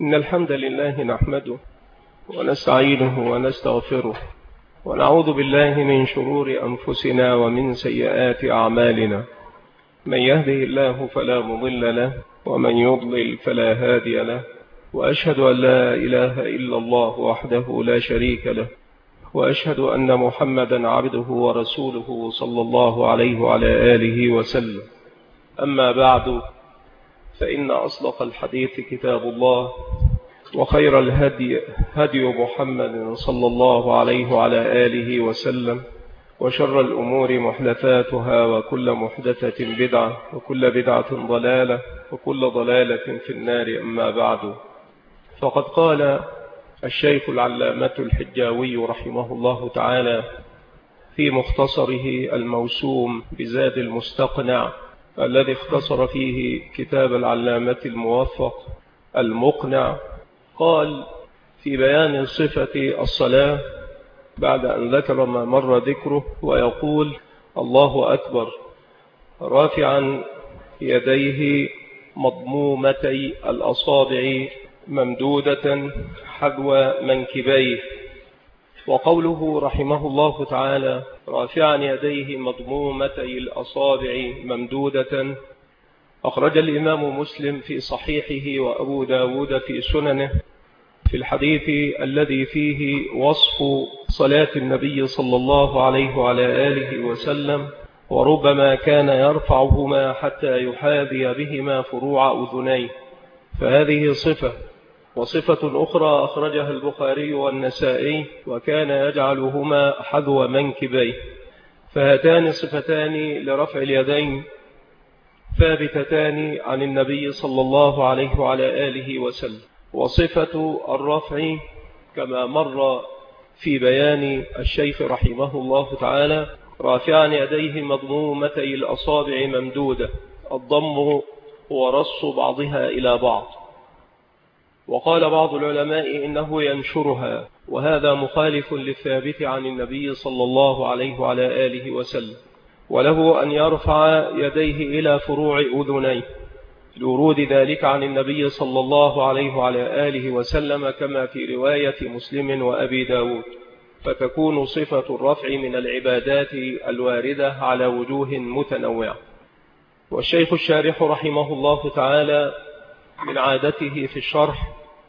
إن الحمد لله نحمده ونستعينه ونستغفره ونعوذ بالله من شرور أنفسنا ومن سيئات أعمالنا. من يهده الله فلا مضل له ومن يضلل فلا هادي له، وأشهد أن لا إله إلا الله وحده لا شريك له، وأشهد أن محمدا عبده ورسوله صلى الله عليه وعلى آله وسلم. أما بعد، فإن أصدق الحديث كتاب الله، وخير الهدي هدي محمد صلى الله عليه وعلى آله وسلم، وشر الأمور محدثاتها، وكل محدثة بدعة، وكل بدعة ضلالة، وكل ضلالة في النار. أما بعد، فقد قال الشيخ العلامة الحجاوي رحمه الله تعالى في مختصره الموسوم بزاد المستقنع، الذي اختصر فيه كتاب العلامة الموفق المقنع، قال في بيان صفة الصلاة بعد أن ذكر ما مر ذكره، ويقول: الله أكبر رافعا يديه مضمومتي الأصابع ممدودة حذو منكبيه. وقوله رحمه الله تعالى رافعا يديه مضمومتي الأصابع ممدودة، أخرج الإمام مسلم في صحيحه وأبو داود في سننه في الحديث الذي فيه وصف صلاة النبي صلى الله عليه وعلى آله وسلم، وربما كان يرفعهما حتى يحاذي بهما فروع أذنيه، فهذه صفة. وصفة أخرى أخرجها البخاري والنسائي: وكان يجعلهما حذو منكبيه. فهاتان صفتان لرفع اليدين ثابتتان عن النبي صلى الله عليه وعلى آله وسلم. وصفة الرفع كما مر في بيان الشيخ رحمه الله تعالى رافعا يديه مضمومتي الأصابع ممدودة، الضم هو رص بعضها إلى بعض. وقال بعض العلماء إنه ينشرها، وهذا مخالف للثابت عن النبي صلى الله عليه وعلى آله وسلم. وله أن يرفع يديه إلى فروع أذنيه لورود ذلك عن النبي صلى الله عليه وعلى آله وسلم، كما في رواية مسلم وأبي داود، فتكون صفة الرفع من العبادات الواردة على وجوه متنوعة. والشيخ الشارح رحمه الله تعالى من عادته في الشرح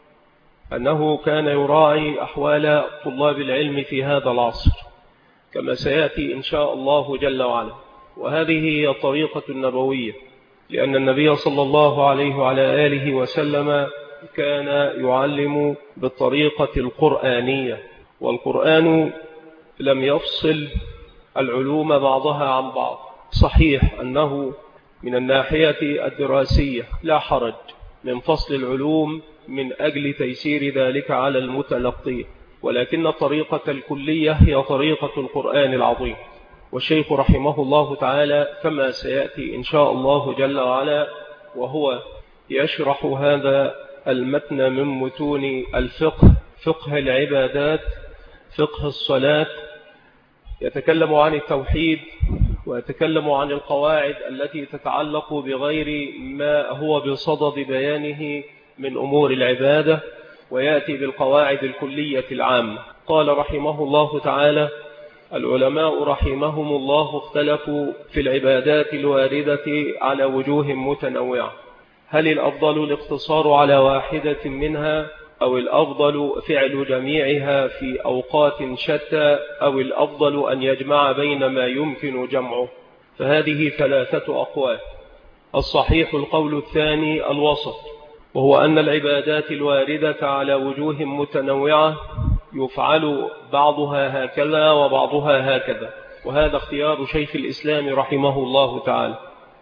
أنه كان يراعي أحوال طلاب العلم في هذا العصر، كما سيأتي إن شاء الله جل وعلا. وهذه هي الطريقة النبوية، لأن النبي صلى الله عليه وعلى آله وسلم كان يعلم بالطريقة القرآنية، والقرآن لم يفصل العلوم بعضها عن بعض. صحيح أنه من الناحية الدراسية لا حرج من فصل العلوم من أجل تيسير ذلك على المتلقي، ولكن الطريقة الكلية هي طريقة القرآن العظيم. والشيخ رحمه الله تعالى كما سيأتي إن شاء الله جل وعلا وهو يشرح هذا المتن من متون الفقه، فقه العبادات، فقه الصلاة، يتكلم عن التوحيد، ويتكلم عن القواعد التي تتعلق بغير ما هو بصدد بيانه من أمور العبادة، ويأتي بالقواعد الكلية العامة. قال رحمه الله تعالى: العلماء رحمهم الله اختلفوا في العبادات الواردة على وجوه متنوعة، هل الأفضل الاقتصار على واحدة منها، أو الأفضل فعل جميعها في أوقات شتى، أو الأفضل أن يجمع بين ما يمكن جمعه؟ فهذه ثلاثة أقوال. الصحيح القول الثاني الوسط، وهو أن العبادات الواردة على وجوه متنوعة يفعل بعضها هكذا وبعضها هكذا، وهذا اختيار شيخ الإسلام رحمه الله تعالى.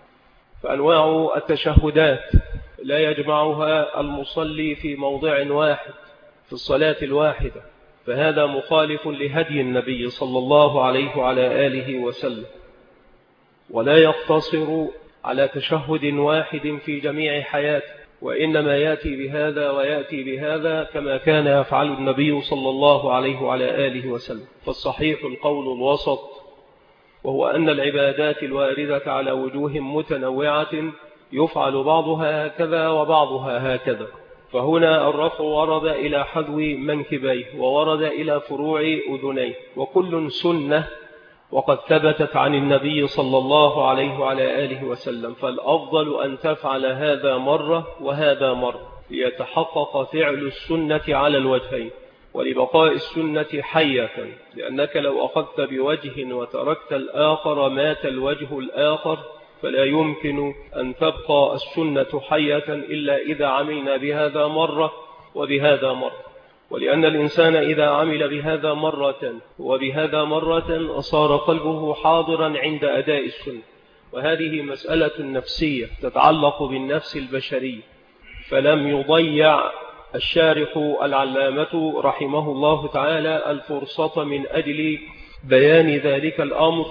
فأنواع التشهدات لا يجمعها المصلي في موضع واحد في الصلاة الواحدة، فهذا مخالف لهدي النبي صلى الله عليه وعلى آله وسلم. ولا يقتصر على تشهد واحد في جميع حياته، وإنما يأتي بهذا ويأتي بهذا كما كان يفعل النبي صلى الله عليه وعلى آله وسلم. فالصحيح القول الوسط، وهو أن العبادات الواردة على وجوه متنوعة يفعل بعضها هكذا وبعضها هكذا. فهنا الرفع ورد إلى حذو منكبيه وورد إلى فروع أذنيه، وكل سنة وقد ثبتت عن النبي صلى الله عليه وعلى آله وسلم، فالأفضل أن تفعل هذا مرة وهذا مرة ليتحقق فعل السنة على الوجهين ولبقاء السنة حية، لأنك لو أخذت بوجه وتركت الآخر مات الوجه الآخر، فلا يمكن أن تبقى السنة حية إلا إذا عملنا بهذا مرة وبهذا مرة. ولأن الإنسان إذا عمل بهذا مرة وبهذا مرة صار قلبه حاضرا عند أداء السنة، وهذه مسألة نفسية تتعلق بالنفس البشرية، فلم يضيع الشارح العلامة رحمه الله تعالى الفرصة من أجل بيان ذلك الأمر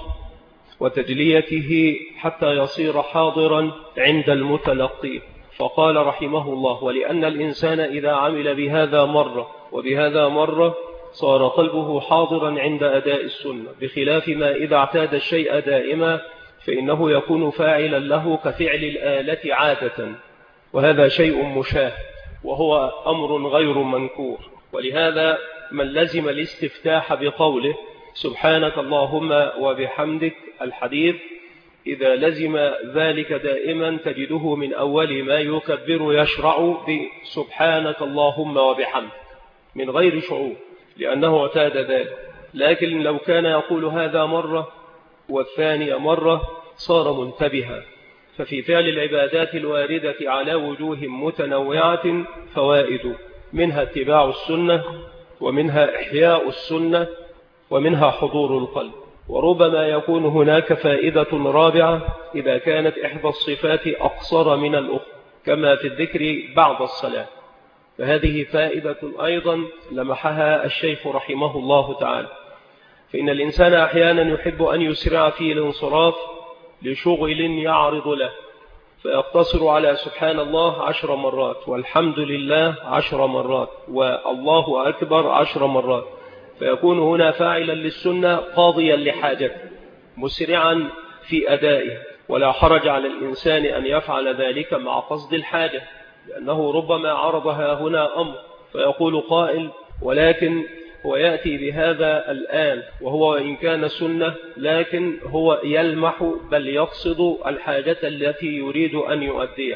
وتجليته حتى يصير حاضرا عند المتلقي، فقال رحمه الله: ولأن الإنسان إذا عمل بهذا مرة وبهذا مرة صار قلبه حاضرا عند أداء السنة، بخلاف ما إذا اعتاد الشيء دائما فإنه يكون فاعلا له كفعل الآلة عادة، وهذا شيء مشاهد وهو أمر غير منكور. ولهذا من لزم الاستفتاح بقوله سبحانك اللهم وبحمدك الحديث، إذا لزم ذلك دائما تجده من أول ما يكبر يشرع بسبحانك اللهم وبحمدك من غير شعور، لأنه اعتاد ذلك. لكن لو كان يقول هذا مرة والثانية مرة صار منتبها. ففي فعل العبادات الواردة على وجوه متنوعة فوائد، منها اتباع السنة، ومنها إحياء السنة، ومنها حضور القلب. وربما يكون هناك فائدة رابعة إذا كانت إحدى الصفات أقصر من الأخرى، كما في الذكر بعد الصلاة، فهذه فائدة أيضا لمحها الشيخ رحمه الله تعالى. فإن الإنسان أحيانا يحب أن يسرع في الانصراف لشغل يعرض له، فيقتصر على سبحان الله 10 مرات، والحمد لله 10 مرات، والله أكبر 10 مرات، فيكون هنا فاعلا للسنة قاضيا لحاجته مسرعا في أدائه. ولا حرج على الإنسان أن يفعل ذلك مع قصد الحاجة، لأنه ربما عرضها هنا أمر فيقول قائل ولكن هو يأتي بهذا الآن، وهو إن كان سنة لكن هو يلمح بل يقصد الحاجة التي يريد أن يؤديها،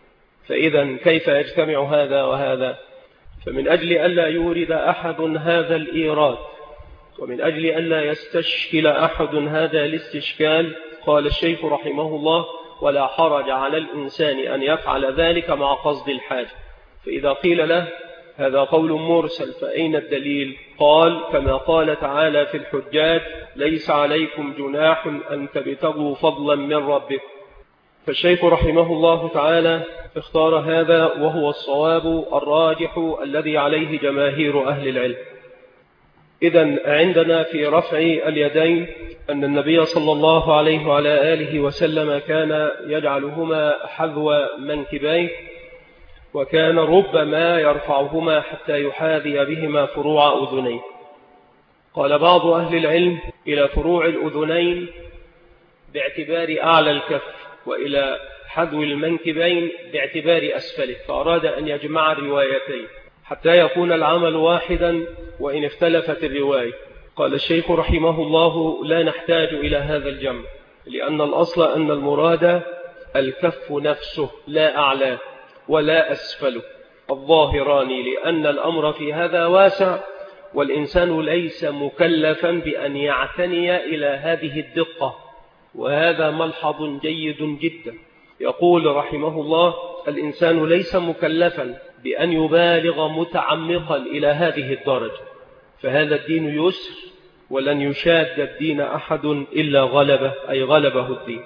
فإذا كيف يجتمع هذا وهذا؟ فمن أجل ألا يورد أحد هذا الإيراد، ومن أجل ألا يستشكل أحد هذا الاستشكال، قال الشيخ رحمه الله: ولا حرج على الإنسان أن يفعل ذلك مع قصد الحاجة. فإذا قيل له هذا قول مرسل فأين الدليل؟ قال كما قال تعالى في الحجاج: ليس عليكم جناح أن تبتغوا فضلا من ربكم. فالشيخ رحمه الله تعالى اختار هذا، وهو الصواب الراجح الذي عليه جماهير أهل العلم. إذن عندنا في رفع اليدين أن النبي صلى الله عليه وعلى آله وسلم كان يجعلهما حذو منكبيه، وكان ربما يرفعهما حتى يحاذي بهما فروع أذنيه. قال بعض أهل العلم إلى فروع الأذنين باعتبار أعلى الكف، وإلى حذو المنكبين باعتبار أسفله، فأراد أن يجمع الروايتين حتى يكون العمل واحدا وإن اختلفت الرواية. قال الشيخ رحمه الله: لا نحتاج إلى هذا الجمع، لأن الأصل أن المراد الكف نفسه لا أعلى ولا أسفله الظاهران، لأن الأمر في هذا واسع، والإنسان ليس مكلفا بأن يعتني إلى هذه الدقة، وهذا ملحظ جيد جدا. يقول رحمه الله: الإنسان ليس مكلفا بأن يبالغ متعمقا إلى هذه الدرجة، فهذا الدين يسر، ولن يشاد الدين أحد إلا غلبه، أي غلبه الدين.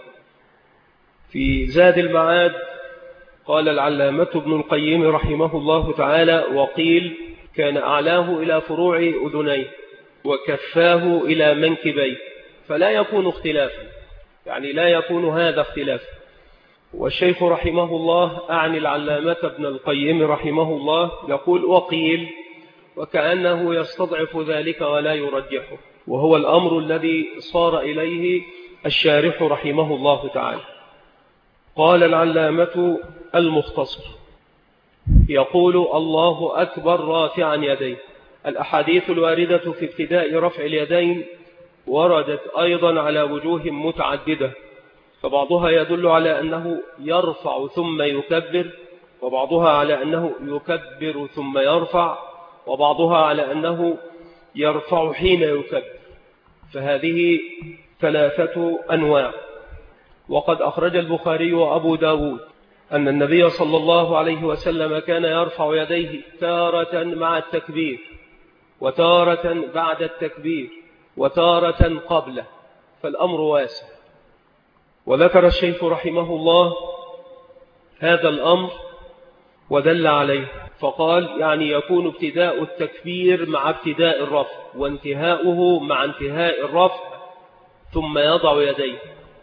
في زاد المعاد قال العلامة ابن القيم رحمه الله تعالى: وقيل كان أعلاه إلى فروع أذنيه وكفاه إلى منكبيه، فلا يكون اختلافا، يعني لا يكون هذا اختلاف. والشيخ رحمه الله أعني العلامة ابن القيم رحمه الله يقول وقيل، وكأنه يستضعف ذلك ولا يرجحه، وهو الأمر الذي صار إليه الشارح رحمه الله تعالى. قال العلامة المختصر: يقول الله أكبر رافعا يديه. الأحاديث الواردة في ابتداء رفع اليدين وردت أيضا على وجوه متعددة، فبعضها يدل على أنه يرفع ثم يكبر، وبعضها على أنه يكبر ثم يرفع، وبعضها على أنه يرفع حين يكبر، فهذه ثلاثة أنواع. وقد أخرج البخاري وأبو داود أن النبي صلى الله عليه وسلم كان يرفع يديه تارة مع التكبير، وتارة بعد التكبير، وتارة قبله، فالأمر واسع. وذكر الشيخ رحمه الله هذا الأمر ودل عليه، فقال يعني يكون ابتداء التكبير مع ابتداء الرفع، وانتهاؤه مع انتهاء الرفع، ثم يضع يديه.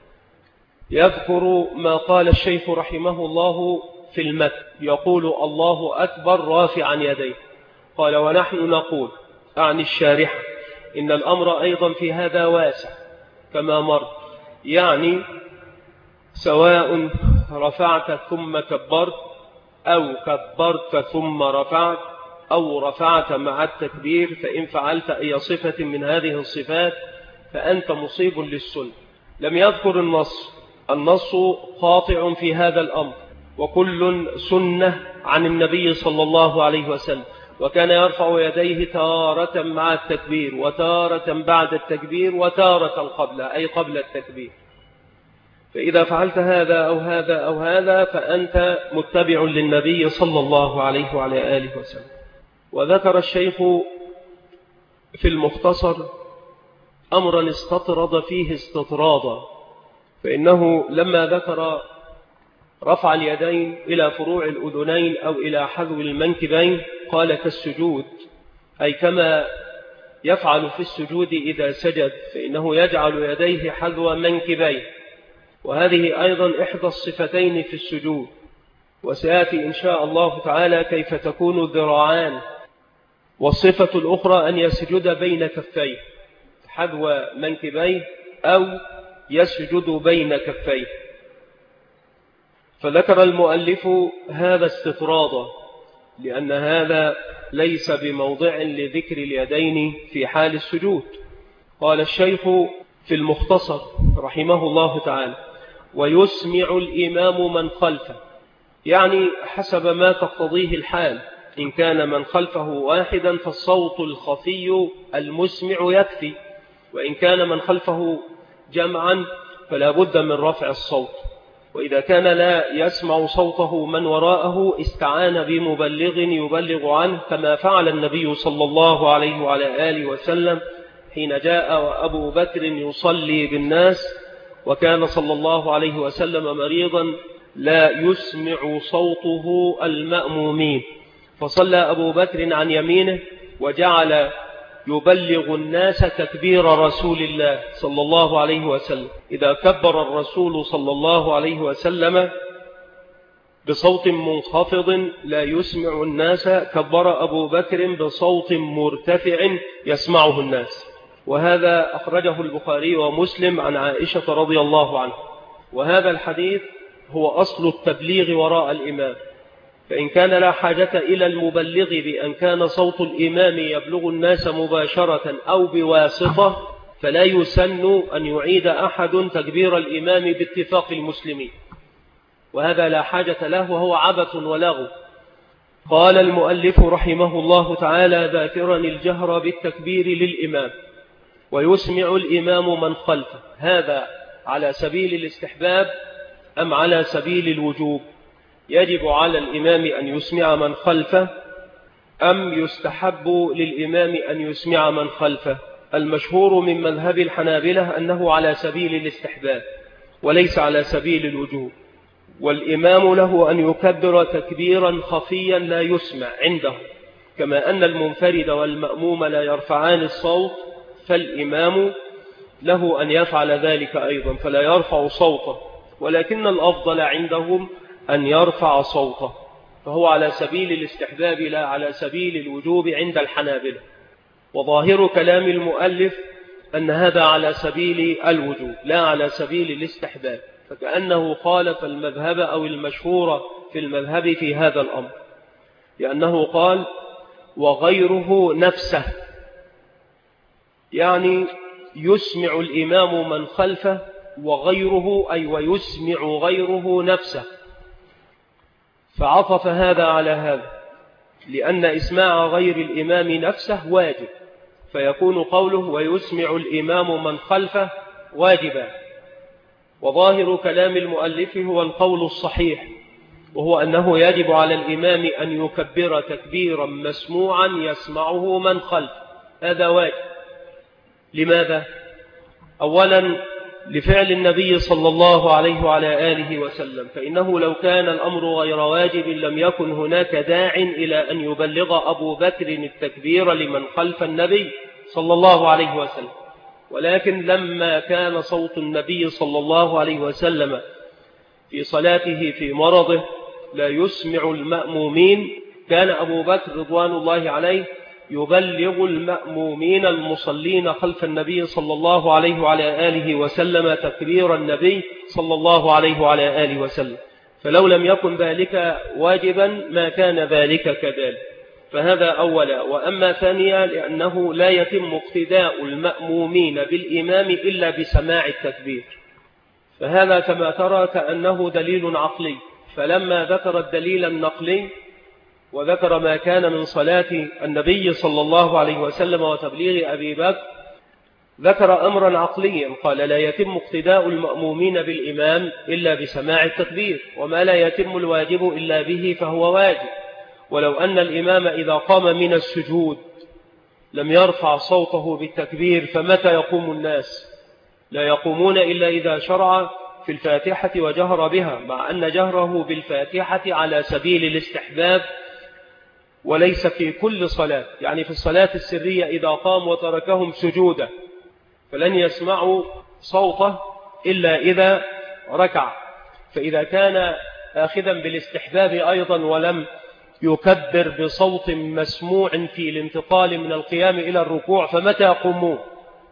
يذكر ما قال الشيخ رحمه الله في المتن، يقول الله أكبر رافعا يديه. قال ونحن نقول عن الشارح إن الأمر أيضا في هذا واسع كما مر، يعني سواء رفعت ثم كبرت، أو كبرت ثم رفعت، أو رفعت مع التكبير، فإن فعلت أي صفة من هذه الصفات فأنت مصيب للسنة. لم يذكر النص قاطع في هذا الأمر، وكل سنة عن النبي صلى الله عليه وسلم، وكان يرفع يديه تارة مع التكبير، وتارة بعد التكبير، وتارة قبل، أي قبل التكبير. فإذا فعلت هذا أو هذا أو هذا فأنت متبع للنبي صلى الله عليه وعلى آله وسلم. وذكر الشيخ في المختصر أمرا استطرد فيه استطرادا، فإنه لما ذكر رفع اليدين إلى فروع الأذنين أو إلى حذو المنكبين قال كالسجود، أي كما يفعل في السجود إذا سجد، فإنه يجعل يديه حذو منكبيه، وهذه أيضا إحدى الصفتين في السجود. وسيأتي إن شاء الله تعالى كيف تكون الذراعان. والصفة الأخرى أن يسجد بين كفيه حذو منكبيه، أو يسجد بين كفيه. فذكر المؤلف هذا استطرادا، لأن هذا ليس بموضع لذكر اليدين في حال السجود. قال الشيخ في المختصر رحمه الله تعالى ويسمع الإمام من خلفه، يعني حسب ما تقتضيه الحال. إن كان من خلفه واحدا فالصوت الخفي المسمع يكفي، وإن كان من خلفه جمعا فلا بد من رفع الصوت. وإذا كان لا يسمع صوته من وراءه استعان بمبلغ يبلغ عنه، كما فعل النبي صلى الله عليه وعلى آله وسلم حين جاء وأبو بكر يصلي بالناس، وكان صلى الله عليه وسلم مريضا لا يسمع صوته المأمومين، فصلى أبو بكر عن يمينه وجعل يبلغ الناس تكبير رسول الله صلى الله عليه وسلم. إذا كبر الرسول صلى الله عليه وسلم بصوت منخفض لا يسمع الناس، كبر أبو بكر بصوت مرتفع يسمعه الناس. وهذا أخرجه البخاري ومسلم عن عائشة رضي الله عنها. وهذا الحديث هو أصل التبليغ وراء الإمام، فإن كان لا حاجة إلى المبلغ بأن كان صوت الإمام يبلغ الناس مباشرة أو بواسطة، فلا يسن أن يعيد أحد تكبير الإمام باتفاق المسلمين، وهذا لا حاجة له، وهو عبث ولغو. قال المؤلف رحمه الله تعالى ذاكرا الجهر بالتكبير للإمام ويسمع الإمام من خلفه، هذا على سبيل الاستحباب أم على سبيل الوجوب؟ يجب على الإمام أن يسمع من خلفه أم يستحب للإمام أن يسمع من خلفه؟ المشهور من مذهب الحنابلة أنه على سبيل الاستحباب وليس على سبيل الوجوب، والإمام له أن يكبر تكبيرا خفيا لا يسمع عنده، كما أن المنفرد والمأموم لا يرفعان الصوت، فالإمام له أن يفعل ذلك أيضا فلا يرفع صوته، ولكن الأفضل عندهم أن يرفع صوته، فهو على سبيل الاستحباب لا على سبيل الوجوب عند الحنابلة. وظاهر كلام المؤلف أن هذا على سبيل الوجوب لا على سبيل الاستحباب، فكأنه خالف المذهب أو المشهور في المذهب في هذا الأمر. لأنه قال وغيره نفسه، يعني يسمع الإمام من خلفه، وغيره أي ويسمع غيره نفسه، فعطف هذا على هذا، لأن إسماع غير الإمام نفسه واجب، فيكون قوله ويسمع الإمام من خلفه واجبا. وظاهر كلام المؤلف هو القول الصحيح، وهو أنه يجب على الإمام أن يكبر تكبيرا مسموعا يسمعه من خلفه، هذا واجب. لماذا؟ أولا لفعل النبي صلى الله عليه وعلى آله وسلم، فإنه لو كان الأمر غير واجب لم يكن هناك داع إلى أن يبلغ أبو بكر التكبير لمن خلف النبي صلى الله عليه وسلم، ولكن لما كان صوت النبي صلى الله عليه وسلم في صلاته في مرضه لا يسمع المأمومين، كان أبو بكر رضوان الله عليه يبلغ المأمومين المصلين خلف النبي صلى الله عليه وعلى آله وسلم تكبير النبي صلى الله عليه وعلى آله وسلم، فلو لم يكن ذلك واجبا ما كان ذلك كذلك. فهذا أولا. وأما ثانيا لأنه لا يتم اقتداء المأمومين بالإمام إلا بسماع التكبير، فهذا كما ترى كأنه دليل عقلي، فلما ذكر الدليل النقلي وذكر ما كان من صلاة النبي صلى الله عليه وسلم وتبليغ أبي بكر ذكر أمرا عقليا، قال لا يتم اقتداء المأمومين بالإمام إلا بسماع التكبير، وما لا يتم الواجب إلا به فهو واجب. ولو أن الإمام إذا قام من السجود لم يرفع صوته بالتكبير فمتى يقوم الناس؟ لا يقومون إلا إذا شرع في الفاتحة وجهر بها، مع أن جهره بالفاتحة على سبيل الاستحباب وليس في كل صلاة، يعني في الصلاة السرية إذا قام وتركهم سجودا فلن يسمعوا صوته إلا إذا ركع، فإذا كان آخذا بالاستحباب أيضا ولم يكبر بصوت مسموع في الانتقال من القيام إلى الركوع فمتى يقومون؟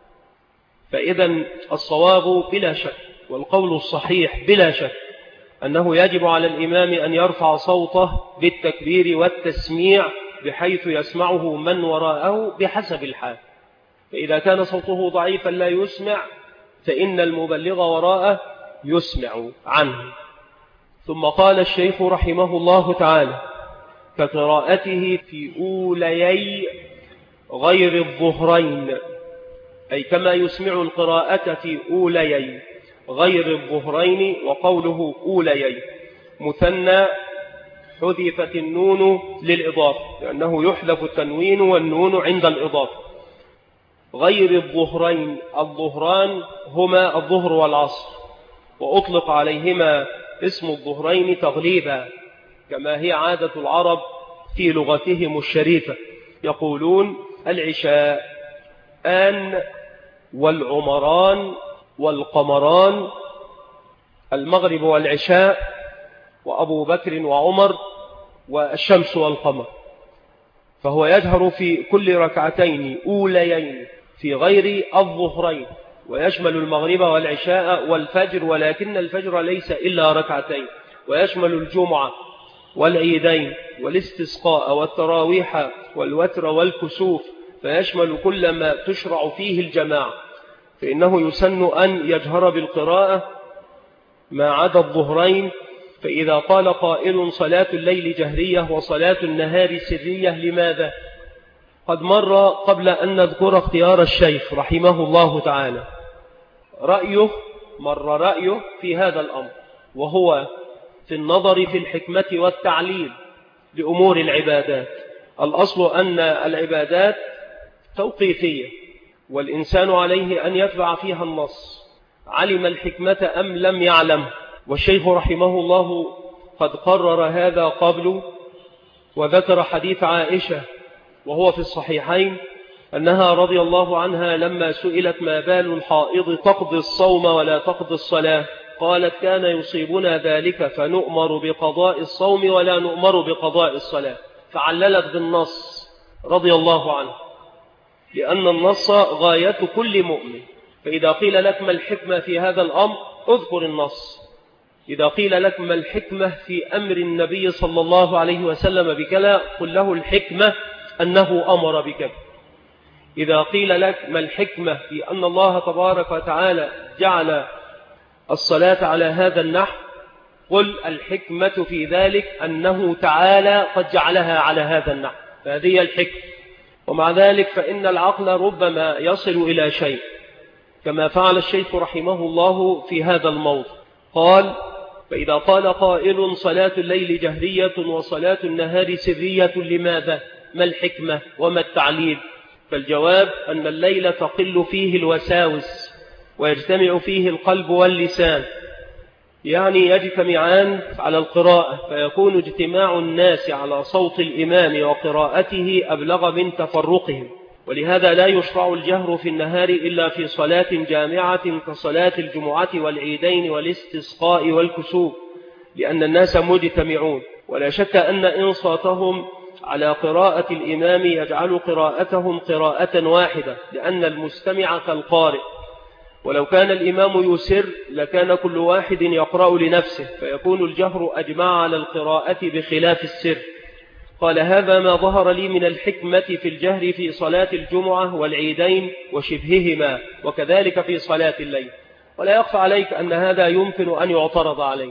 فإذا الصواب بلا شك والقول الصحيح بلا شك أنه يجب على الإمام أن يرفع صوته بالتكبير والتسميع بحيث يسمعه من وراءه بحسب الحال، فإذا كان صوته ضعيفا لا يسمع فإن المبلغ وراءه يسمع عنه. ثم قال الشيخ رحمه الله تعالى كقراءته في أوليي غير الظهرين، أي كما يسمع القراءة في أوليي غير الظهرين. وقوله أوليي مثنى حذفت النون للإضافة، لأنه يحذف التنوين والنون عند الإضافة. غير الظهرين، الظهران هما الظهر والعصر، وأطلق عليهما اسم الظهرين تغليبا كما هي عادة العرب في لغتهم الشريفة، يقولون العشاء آن والعمران والقمران، المغرب والعشاء وأبو بكر وعمر والشمس والقمر، فهو يجهر في كل ركعتين أوليين في غير الظهرين، ويشمل المغرب والعشاء والفجر، ولكن الفجر ليس إلا ركعتين، ويشمل الجمعة والعيدين والاستسقاء والتراويح والوتر والكسوف، فيشمل كل ما تشرع فيه الجماعة، فإنه يسن أن يجهر بالقراءة ما عدا الظهرين. فإذا قال قائل صلاة الليل جهرية وصلاة النهار سرية لماذا؟ قد مر قبل أن نذكر اختيار الشيخ رحمه الله تعالى رأيه في هذا الأمر، وهو في النظر في الحكمة والتعليل لأمور العبادات. الأصل أن العبادات توقيفية والإنسان عليه أن يتبع فيها النص، علم الحكمة أم لم يعلم، والشيخ رحمه الله قد قرر هذا قبل، وذكر حديث عائشة وهو في الصحيحين أنها رضي الله عنها لما سئلت ما بال الحائض تقضي الصوم ولا تقضي الصلاة، قالت كان يصيبنا ذلك فنؤمر بقضاء الصوم ولا نؤمر بقضاء الصلاة، فعللت بالنص رضي الله عنه، لأن النص غاية كل مؤمن، فإذا قيل لك ما الحكمة في هذا الأمر اذكر النص، إذا قيل لك ما الحكمة في أمر النبي صلى الله عليه وسلم بكذا قل له الحكمة أنه أمر بكذا. إذا قيل لك ما الحكمة في أن الله تبارك وتعالى جعل الصلاة على هذا النحو قل الحكمة في ذلك أنه تعالى قد جعلها على هذا النحو، فهذه الحكمة. ومع ذلك فإن العقل ربما يصل إلى شيء كما فعل الشيخ رحمه الله في هذا الموضوع. قال فإذا قال قائل صلاة الليل جهرية وصلاة النهار سرية لماذا؟ ما الحكمة وما التعليل؟ فالجواب أن الليل تقل فيه الوساوس ويجتمع فيه القلب واللسان، يعني يجتمعان على القراءة، فيكون اجتماع الناس على صوت الإمام وقراءته أبلغ من تفرقهم. ولهذا لا يشرع الجهر في النهار إلا في صلاة جامعة كصلاة الجمعة والعيدين والاستسقاء والكسوف، لأن الناس مجتمعون. ولا شك أن إنصاتهم على قراءة الإمام يجعل قراءتهم قراءة واحدة، لأن المستمع كالقارئ. ولو كان الإمام يسر لكان كل واحد يقرأ لنفسه، فيكون الجهر أجمع على القراءة بخلاف السر. قال هذا ما ظهر لي من الحكمة في الجهر في صلاة الجمعة والعيدين وشبههما، وكذلك في صلاة الليل. ولا يخفى عليك أن هذا يمكن أن يعترض عليه،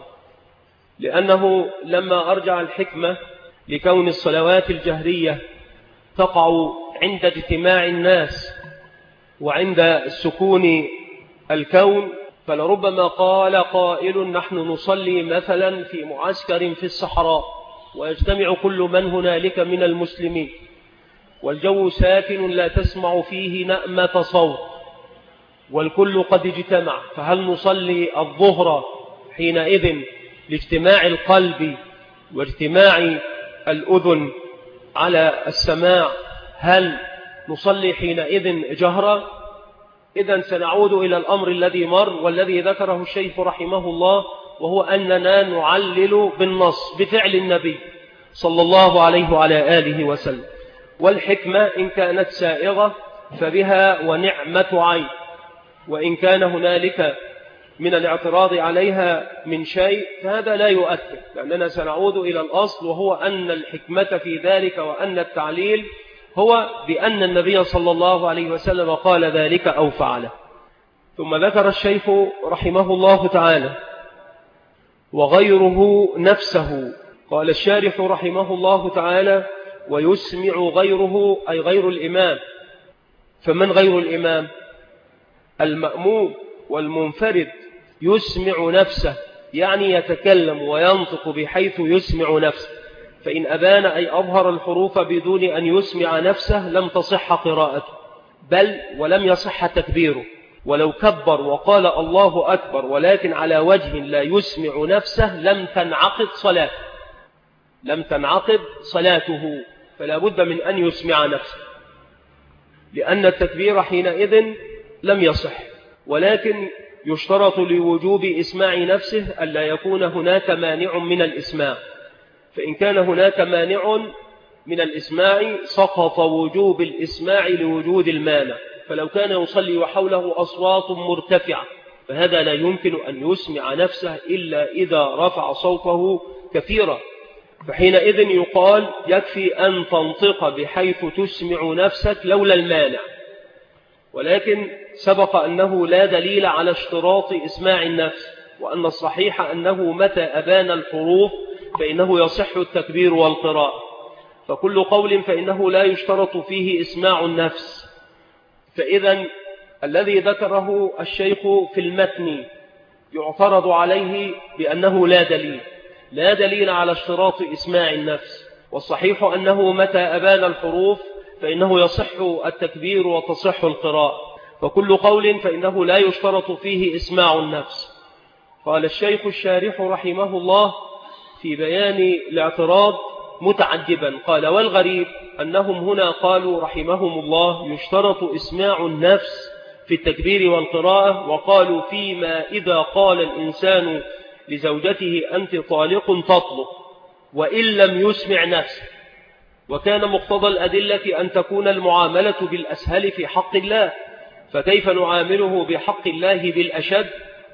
لأنه لما أرجع الحكمة لكون الصلوات الجهرية تقع عند اجتماع الناس وعند سكون الكون، فلربما قال قائل نحن نصلي مثلا في معسكر في الصحراء ويجتمع كل من هنالك من المسلمين والجو ساكن لا تسمع فيه نأمة صوت والكل قد اجتمع، فهل نصلي الظهر حينئذ لاجتماع القلب واجتماع الأذن على السماع؟ هل نصلي حينئذ جهرا؟ إذن سنعود إلى الأمر الذي مر والذي ذكره الشيخ رحمه الله، وهو أننا نعلل بالنص بفعل النبي صلى الله عليه وعلى آله وسلم. والحكمة إن كانت سائغة فبها ونعمة عين، وإن كان هنالك من الاعتراض عليها من شيء فهذا لا يؤثر، لأننا سنعود إلى الأصل، وهو أن الحكمة في ذلك وأن التعليل هو بأن النبي صلى الله عليه وسلم قال ذلك أو فعله. ثم ذكر الشيخ رحمه الله تعالى وغيره نفسه. قال الشارح رحمه الله تعالى ويسمع غيره أي غير الإمام. فمن غير الإمام؟ المأموم والمنفرد يسمع نفسه، يعني يتكلم وينطق بحيث يسمع نفسه. فإن أبان أي أظهر الحروف بدون أن يسمع نفسه لم تصح قراءته، بل ولم يصح تكبيره. ولو كبر وقال الله أكبر ولكن على وجه لا يسمع نفسه لم تنعقد صلاته، فلا بد من أن يسمع نفسه، لأن التكبير حينئذ لم يصح. ولكن يشترط لوجوب إسماع نفسه ألا يكون هناك مانع من الإسماع، فإن كان هناك مانع من الإسماع سقط وجوب الإسماع لوجود المانع. فلو كان يصلي وحوله أصوات مرتفعة فهذا لا يمكن أن يسمع نفسه إلا إذا رفع صوته كثيرا، فحينئذ يقال يكفي أن تنطق بحيث تسمع نفسك لولا المانع. ولكن سبق أنه لا دليل على اشتراط إسماع النفس، وأن الصحيح أنه متى أبان الحروف فإنه يصح التكبير والقراءة. فكل قول فإنه لا يشترط فيه إسماع النفس. فإذا الذي ذكره الشيخ في المتن يعترض عليه بأنه لا دليل على اشتراط إسماع النفس، والصحيح أنه متى أبان الحروف فإنه يصح التكبير وتصح القراءة. فكل قول فإنه لا يشترط فيه إسماع النفس. قال الشيخ الشارح رحمه الله في بيان الاعتراض متعجبا، قال والغريب أنهم هنا قالوا رحمهم الله يشترط إسماع النفس في التكبير والقراءة، وقالوا فيما إذا قال الإنسان لزوجته أنت طالق تطلق وإن لم يسمع نفسه، وكان مقتضى الأدلة أن تكون المعاملة بالأسهل في حق الله، فكيف نعامله بحق الله بالأشد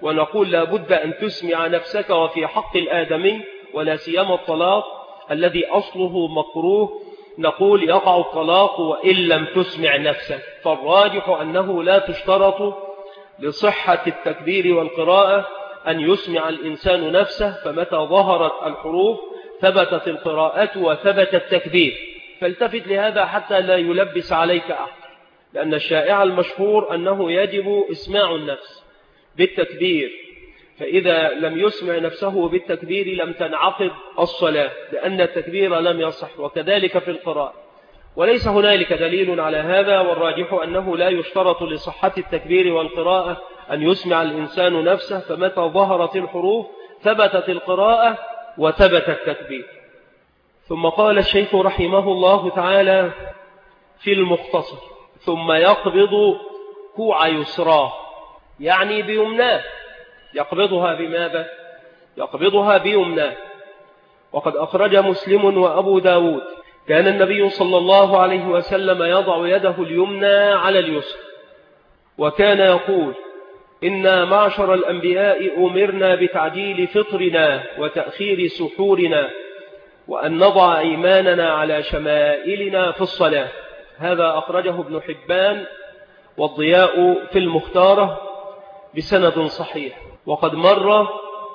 ونقول لا بد أن تسمع نفسك، وفي حق الآدمي ولا سيما الطلاق الذي أصله مكروه نقول يقع الطلاق وإن لم تسمع نفسك. فالراجح أنه لا تشترط لصحة التكبير والقراءة أن يسمع الإنسان نفسه، فمتى ظهرت الحروف ثبتت القراءة وثبت التكبير. فالتفت لهذا حتى لا يلبس عليك أحد، لأن الشائع المشهور أنه يجب إسماع النفس بالتكبير، فإذا لم يسمع نفسه بالتكبير لم تنعقد الصلاة، لأن التكبير لم يصح، وكذلك في القراءة. وليس هنالك دليل على هذا، والراجح أنه لا يشترط لصحة التكبير والقراءة أن يسمع الإنسان نفسه، فمتى ظهرت الحروف ثبتت القراءة وثبت التكبير. ثم قال الشيخ رحمه الله تعالى في المختصر: ثم يقبض كوع يسراه، يعني بيمناه. يقبضها بماذا؟ يقبضها بيمناه. وقد أخرج مسلم وأبو داود: كان النبي صلى الله عليه وسلم يضع يده اليمنى على اليسر، وكان يقول: إنا معشر الأنبياء أمرنا بتعجيل فطرنا وتأخير سحورنا، وأن نضع أيماننا على شمائلنا في الصلاة. هذا أخرجه ابن حبان والضياء في المختارة بسند صحيح. وقد مر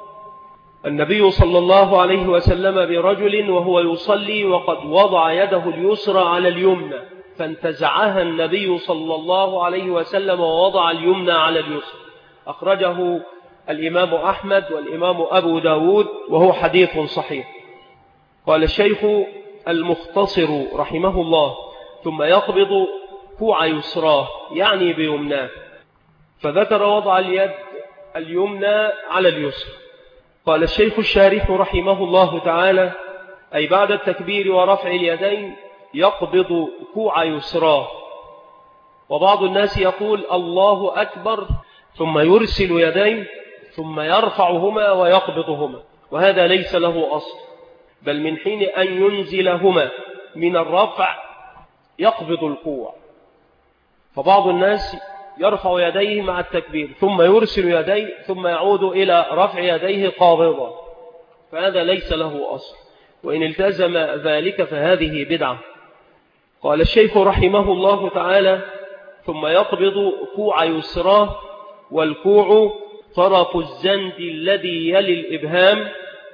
النبي صلى الله عليه وسلم برجل وهو يصلي وقد وضع يده اليسرى على اليمنى، فانتزعها النبي صلى الله عليه وسلم ووضع اليمنى على اليسرى. أخرجه الإمام أحمد والإمام أبو داود وهو حديث صحيح. قال الشيخ المختصر رحمه الله: ثم يقبض كوع يسراه، يعني بيمناه. فذكر وضع اليد اليمنى على اليسرى. قال الشيخ الشارح رحمه الله تعالى: أي بعد التكبير ورفع اليدين يقبض كوع يسراه. وبعض الناس يقول الله أكبر ثم يرسل يديه ثم يرفعهما ويقبضهما، وهذا ليس له أصل، بل من حين أن ينزلهما من الرفع يقبض الكوع. فبعض الناس يرفع يديه مع التكبير ثم يرسل يديه ثم يعود إلى رفع يديه قابضا، فهذا ليس له أصل، وإن التزم ذلك فهذه بدعة. قال الشيخ رحمه الله تعالى: ثم يقبض كوع يسراه، والكوع طرف الزند الذي يلي الإبهام،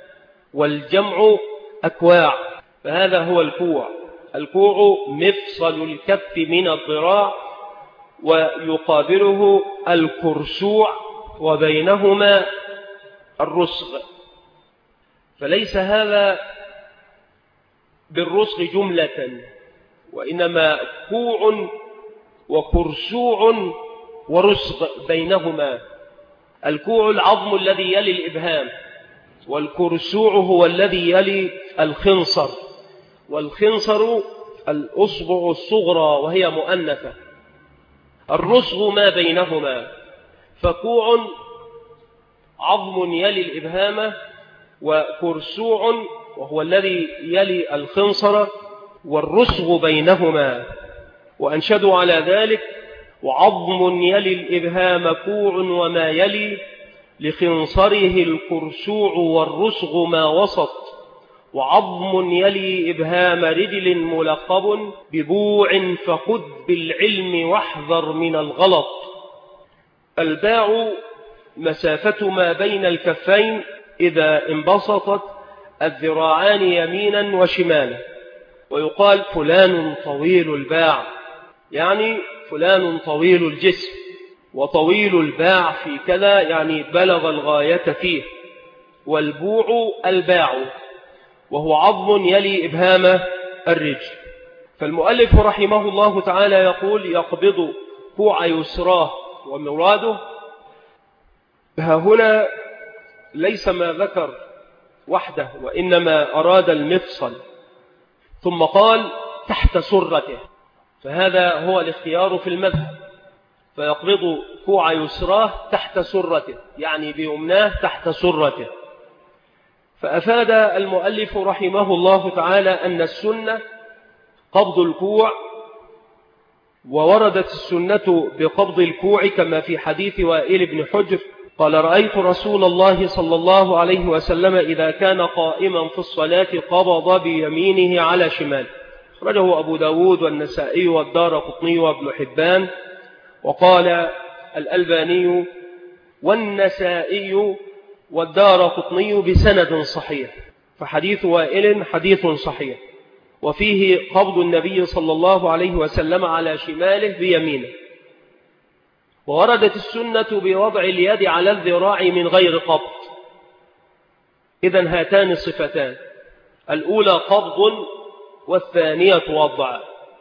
والجمع أكواع، فهذا هو الكوع. الكوع مفصل الكف من الذراع، ويقابله الكرسوع، وبينهما الرسغ. فليس هذا بالرسغ جملة، وإنما كوع وكرسوع ورسغ بينهما. الكوع العظم الذي يلي الإبهام، والكرسوع هو الذي يلي الخنصر، والخنصر الأصبع الصغرى وهي مؤنثة. الرسغ ما بينهما، فكوع عظم يلي الإبهام، وكرسوع وهو الذي يلي الخنصر، والرسغ بينهما. وأنشدوا على ذلك: وعظم يلي الإبهام كوع وما يلي، لخنصره الكرسوع والرسغ ما وسط، وعظم يلي إبهام رجل ملقب ببوع، فخذ بالعلم واحذر من الغلط. الباع مسافة ما بين الكفين إذا انبسطت الذراعان يمينا وشمالا، ويقال فلان طويل الباع، يعني فلان طويل الجسم، وطويل الباع في كذا يعني بلغ الغاية فيه. والبوع الباع، وهو عظم يلي إبهام الرجل. فالمؤلف رحمه الله تعالى يقول: يقبض كوع يسراه، ومراده ها هنا ليس ما ذكر وحده، وإنما أراد المفصل. ثم قال: تحت سرته، فهذا هو الاختيار في المذهب. فيقبض كوع يسراه تحت سرته، يعني بيمناه تحت سرته. فأفاد المؤلف رحمه الله تعالى أن السنة قبض الكوع، ووردت السنة بقبض الكوع كما في حديث وائل بن حجر قال: رأيت رسول الله صلى الله عليه وسلم إذا كان قائما في الصلاة قبض بيمينه على شماله. أخرجه أبو داود والنسائي والدارقطني وابن حبان. وقال الألباني والنسائي والدارقطني بسند صحيح، فحديث وائل حديث صحيح، وفيه قبض النبي صلى الله عليه وسلم على شماله بيمينه. ووردت السنة بوضع اليد على الذراع من غير قبض. إذن هاتان الصفتان، الأولى قبض والثانية وضع.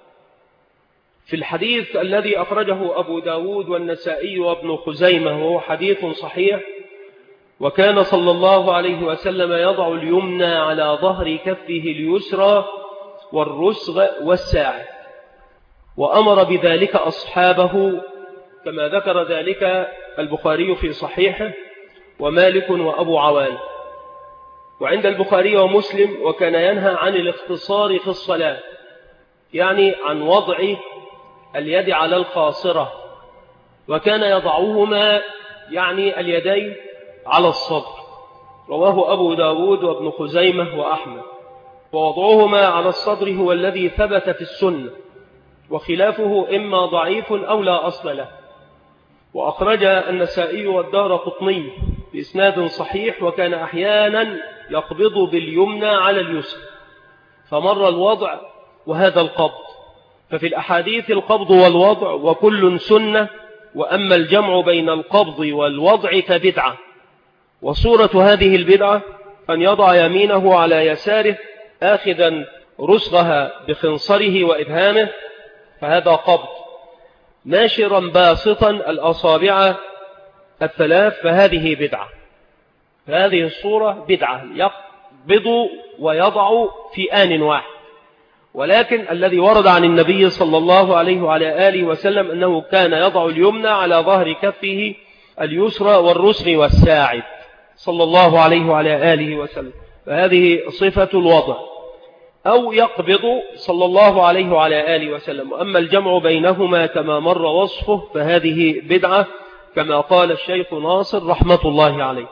في الحديث الذي أخرجه أبو داود والنسائي وابن خزيمة وهو حديث صحيح: وكان صلى الله عليه وسلم يضع اليمنى على ظهر كفه اليسرى والرسغ والساعد، وأمر بذلك أصحابه كما ذكر ذلك البخاري في صحيحه ومالك وأبو عوان. وعند البخاري ومسلم: وكان ينهى عن الاختصار في الصلاة، يعني عن وضع اليد على الخاصرة، وكان يضعهما يعني اليدين على الصدر. رواه أبو داود وابن خزيمة وأحمد. ووضعهما على الصدر هو الذي ثبت في السنة، وخلافه إما ضعيف أو لا أصل له. وأخرج النسائي والدارقطني بإسناد صحيح: وكان أحيانا يقبض باليمنى على اليسر، فمر الوضع وهذا القبض. ففي الأحاديث القبض والوضع وكل سنة، وأما الجمع بين القبض والوضع فبدعة. وصورة هذه البدعة أن يضع يمينه على يساره آخذا رسغها بخنصره وإبهامه، فهذا قبض، ناشرا باسطا الأصابع الثلاث، فهذه بدعة. فهذه الصورة بدعة، يقبض ويضع في آن واحد. ولكن الذي ورد عن النبي صلى الله عليه وعلى آله وسلم أنه كان يضع اليمنى على ظهر كفه اليسرى والرسغ والساعد صلى الله عليه وعلى آله وسلم، فهذه صفة الوضع. أو يقبض صلى الله عليه وعلى آله وسلم. وأما الجمع بينهما كما مر وصفه فهذه بدعة، كما قال الشيخ ناصر رحمة الله عليه.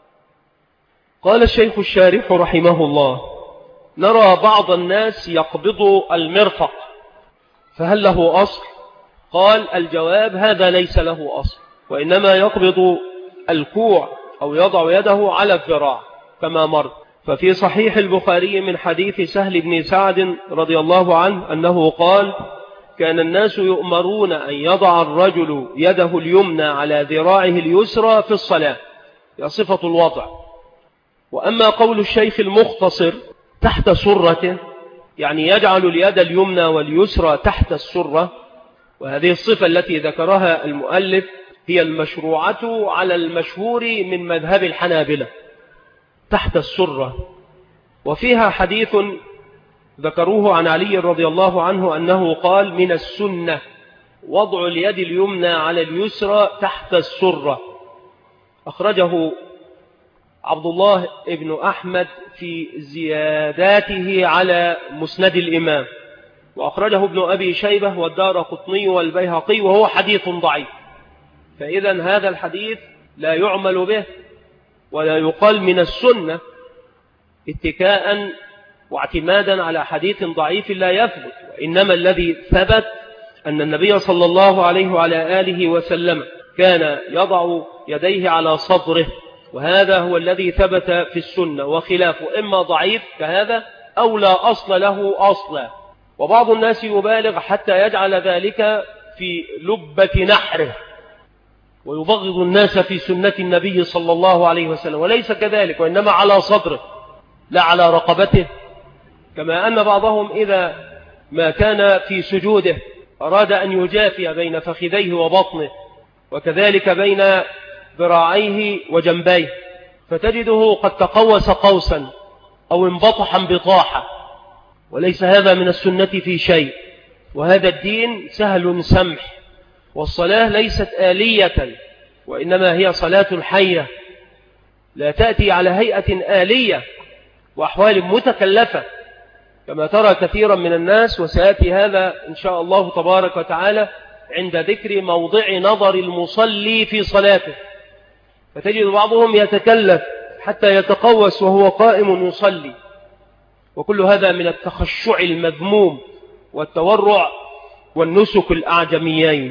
قال الشيخ الشارح رحمه الله: نرى بعض الناس يقبض المرفق، فهل له أصل؟ قال: الجواب: هذا ليس له أصل، وإنما يقبض الكوع أو يضع يده على الذراع كما مر. ففي صحيح البخاري من حديث سهل بن سعد رضي الله عنه أنه قال: كان الناس يؤمرون أن يضع الرجل يده اليمنى على ذراعه اليسرى في الصلاة، هي صفة الوضع. وأما قول الشيخ المختصر تحت سرته، يعني يجعل اليد اليمنى واليسرى تحت السرة، وهذه الصفة التي ذكرها المؤلف هي المشروعة على المشهور من مذهب الحنابلة تحت السرة. وفيها حديث ذكروه عن علي رضي الله عنه أنه قال: من السنة وضع اليد اليمنى على اليسرى تحت السرة. أخرجه عبد الله بن أحمد في زياداته على مسند الإمام، وأخرجه ابن أبي شيبة والدارقطني والبيهقي، وهو حديث ضعيف. فإذا هذا الحديث لا يعمل به ولا يقال من السنة اتكاء واعتمادا على حديث ضعيف لا يثبت. وإنما الذي ثبت أن النبي صلى الله عليه وعلى آله وسلم كان يضع يديه على صدره، وهذا هو الذي ثبت في السنة، وخلافه إما ضعيف كهذا أو لا أصل له أصلا. وبعض الناس يبالغ حتى يجعل ذلك في لبة نحره ويبغض الناس في سنة النبي صلى الله عليه وسلم، وليس كذلك، وإنما على صدره لا على رقبته. كما أن بعضهم إذا ما كان في سجوده أراد أن يجافي بين فخذيه وبطنه، وكذلك بين ذراعيه وجنبيه، فتجده قد تقوس قوسا أو انبطح انبطاحا، وليس هذا من السنة في شيء. وهذا الدين سهل سمح، والصلاة ليست آلية، وإنما هي صلاة حية لا تأتي على هيئة آلية وأحوال متكلفة كما ترى كثيرا من الناس. وسيأتي هذا إن شاء الله تبارك وتعالى عند ذكر موضع نظر المصلي في صلاته، فتجد بعضهم يتكلف حتى يتقوس وهو قائم يصلي، وكل هذا من التخشع المذموم والتورع والنسك الأعجميين.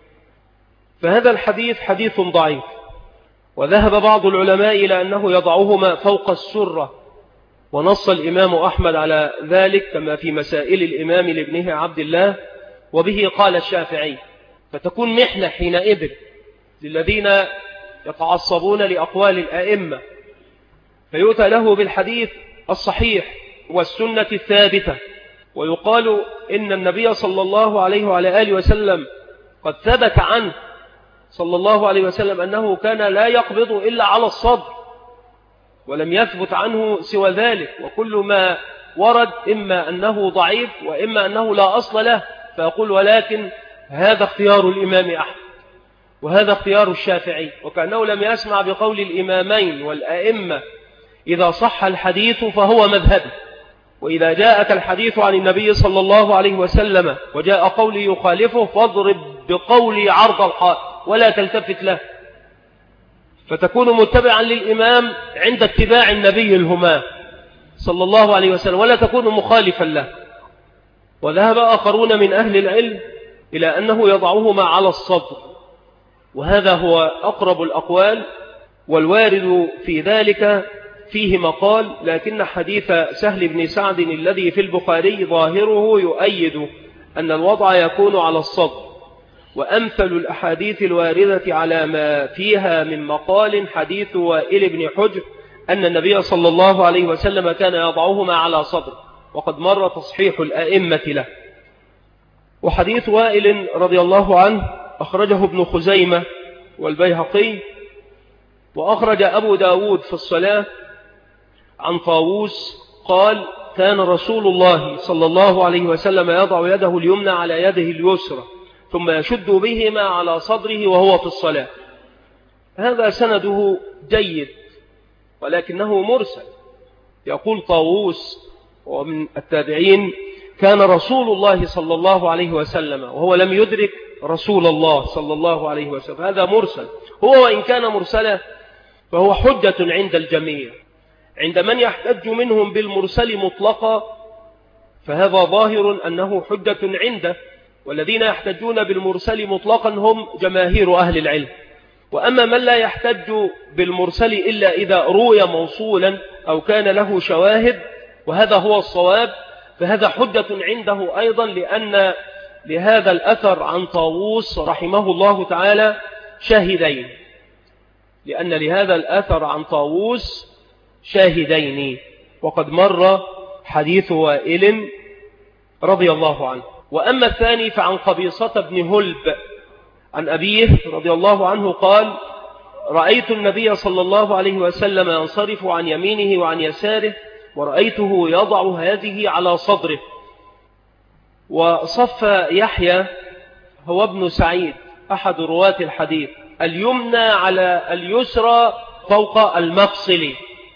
فهذا الحديث حديث ضعيف، وذهب بعض العلماء إلى أنه يضعهما فوق السرة، ونص الإمام أحمد على ذلك كما في مسائل الإمام لابنه عبد الله، وبه قال الشافعي. فتكون محنة حينئذ للذين يتعصبون لأقوال الأئمة، فيؤتى له بالحديث الصحيح والسنة الثابتة، ويقال إن النبي صلى الله عليه وعلى آله وسلم قد ثبت عنه صلى الله عليه وسلم أنه كان لا يقبض إلا على الصدر، ولم يثبت عنه سوى ذلك، وكل ما ورد إما أنه ضعيف وإما أنه لا أصل له. فيقول ولكن هذا اختيار الإمام أحمد وهذا اختيار الشافعي، وكأنه لم يسمع بقول الإمامين والأئمة إذا صح الحديث فهو مذهبي، وإذا جاءك الحديث عن النبي صلى الله عليه وسلم وجاء قولي يخالفه فاضرب بقولي عرض الحائط ولا تلتفت له، فتكون متبعا للإمام عند اتباع النبي الهمام صلى الله عليه وسلم، ولا تكون مخالفا له. وذهب آخرون من أهل العلم إلى أنه يضعهما على الصدر، وهذا هو أقرب الأقوال، والوارد في ذلك فيه مقال، لكن حديث سهل بن سعد الذي في البخاري ظاهره يؤيد أن الوضع يكون على الصدر. وأمثل الأحاديث الواردة على ما فيها من مقال حديث وائل بن حجر أن النبي صلى الله عليه وسلم كان يضعهما على صدر، وقد مر تصحيح الأئمة له. وحديث وائل رضي الله عنه أخرجه ابن خزيمة والبيهقي، وأخرج أبو داود في الصلاة عن طاووس قال كان رسول الله صلى الله عليه وسلم يضع يده اليمنى على يده اليسرى ثم يشد بهما على صدره وهو في الصلاة. هذا سنده جيد ولكنه مرسل. يقول طاووس ومن التابعين كان رسول الله صلى الله عليه وسلم وهو لم يدرك رسول الله صلى الله عليه وسلم، هذا مرسل. هو وإن كان مرسلا فهو حجة عند الجميع، عند من يحتج منهم بالمرسل مطلقا فهذا ظاهر أنه حجة عنده، والذين يحتجون بالمرسل مطلقا هم جماهير أهل العلم. وأما من لا يحتج بالمرسل إلا إذا روي موصولا أو كان له شواهد، وهذا هو الصواب، فهذا حجة عنده أيضا، لأن لهذا الأثر عن طاووس رحمه الله تعالى شاهدين، لأن لهذا الأثر عن طاووس شاهدين، وقد مر حديث وائل رضي الله عنه. وأما الثاني فعن قبيصة بن هلب عن أبيه رضي الله عنه قال رأيت النبي صلى الله عليه وسلم ينصرف عن يمينه وعن يساره ورأيته يضع هذه على صدره. وصف يحيى هو ابن سعيد أحد رواة الحديث اليمنى على اليسرى فوق المفصل،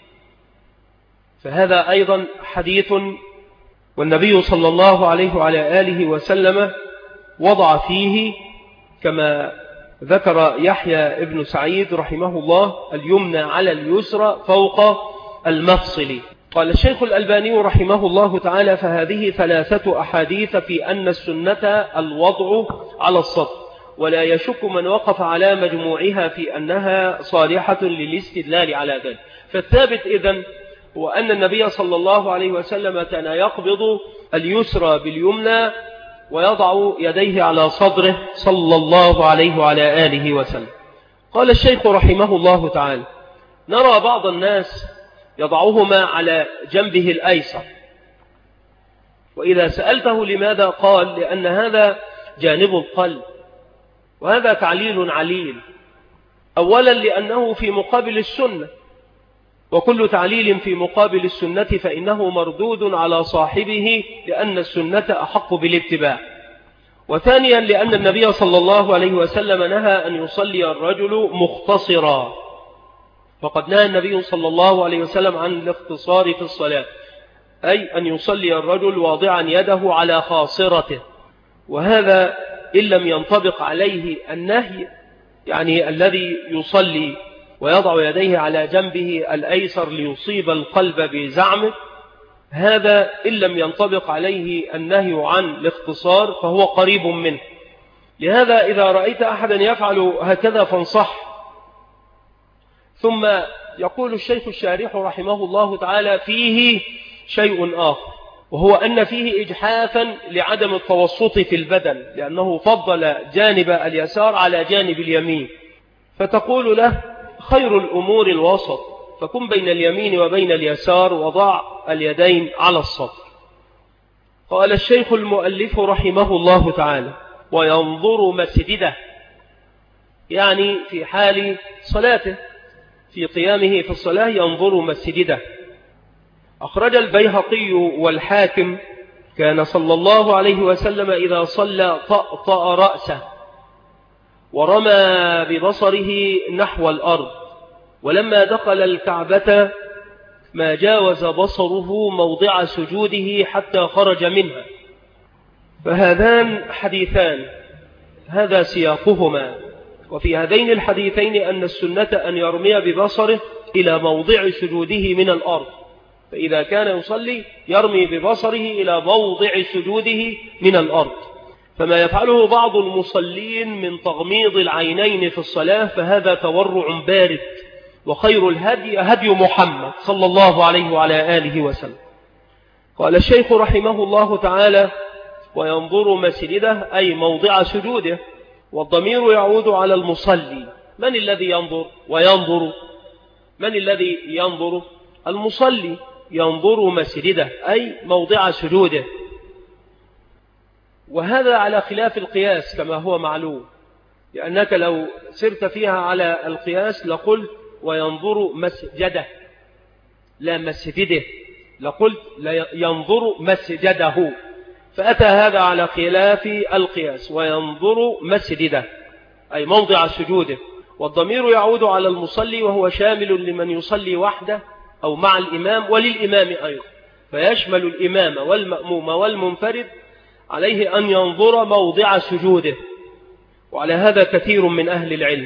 فهذا أيضا حديث، والنبي صلى الله عليه وعلى آله وسلم وضع فيه كما ذكر يحيى ابن سعيد رحمه الله اليمنى على اليسرى فوق المفصل. قال الشيخ الألباني رحمه الله تعالى فهذه ثلاثة أحاديث في أن السنة الوضع على الصدر، ولا يشك من وقف على مجموعها في أنها صالحة للاستدلال على ذلك. فالثابت إذن هو أن النبي صلى الله عليه وسلم كان يقبض اليسرى باليمنى ويضع يديه على صدره صلى الله عليه وعلى آله وسلم. قال الشيخ رحمه الله تعالى نرى بعض الناس يضعهما على جنبه الأيسر، وإذا سألته لماذا قال لأن هذا جانب القلب، وهذا تعليل عليل. أولا لأنه في مقابل السنة، وكل تعليل في مقابل السنة فإنه مردود على صاحبه لأن السنة أحق بالاتباع. وثانيا لأن النبي صلى الله عليه وسلم نهى أن يصلي الرجل مختصرا، فقد نهى النبي صلى الله عليه وسلم عن الاختصار في الصلاة، أي أن يصلي الرجل واضعا يده على خاصرته، وهذا إن لم ينطبق عليه النهي، يعني الذي يصلي ويضع يديه على جنبه الأيسر ليصيب القلب بزعمه، هذا إن لم ينطبق عليه النهي عن الاختصار فهو قريب منه. لهذا إذا رأيت أحدا يفعل هكذا فانصح. ثم يقول الشيخ الشارح رحمه الله تعالى فيه شيء آخر، وهو أن فيه إجحافا لعدم التوسط في البدن، لأنه فضل جانب اليسار على جانب اليمين، فتقول له خير الأمور الوسط، فكن بين اليمين وبين اليسار وضع اليدين على الصدر. قال الشيخ المؤلف رحمه الله تعالى وينظر مسجده، يعني في حال صلاته في قيامه في الصلاة ينظر مسجده. أخرج البيهقي والحاكم كان صلى الله عليه وسلم إذا صلى طأطأ رأسه ورمى ببصره نحو الأرض، ولما دخل الكعبة ما جاوز بصره موضع سجوده حتى خرج منها. فهذان حديثان هذا سياقهما، وفي هذين الحديثين أن السنة أن يرمي ببصره إلى موضع سجوده من الأرض، فإذا كان يصلي يرمي ببصره إلى موضع سجوده من الأرض. فما يفعله بعض المصلين من تغميض العينين في الصلاة فهذا تورع بارد، وخير الهدي هدي محمد صلى الله عليه وعلى آله وسلم. قال الشيخ رحمه الله تعالى وينظر مسجده أي موضع سجوده، والضمير يعود على المصلي. من الذي ينظر وينظر؟ من الذي ينظر؟ المصلي ينظر مسجده أي موضع سجوده، وهذا على خلاف القياس كما هو معلوم، لأنك لو سرت فيها على القياس لقلت وينظر مسجده لا مسجده، لقلت ينظر مسجده، فأتى هذا على خلاف القياس وينظر مسجده أي موضع سجوده. والضمير يعود على المصلي وهو شامل لمن يصلي وحده أو مع الإمام وللإمام أيضا، فيشمل الإمام والمأموم والمنفرد عليه أن ينظر موضع سجوده. وعلى هذا كثير من أهل العلم.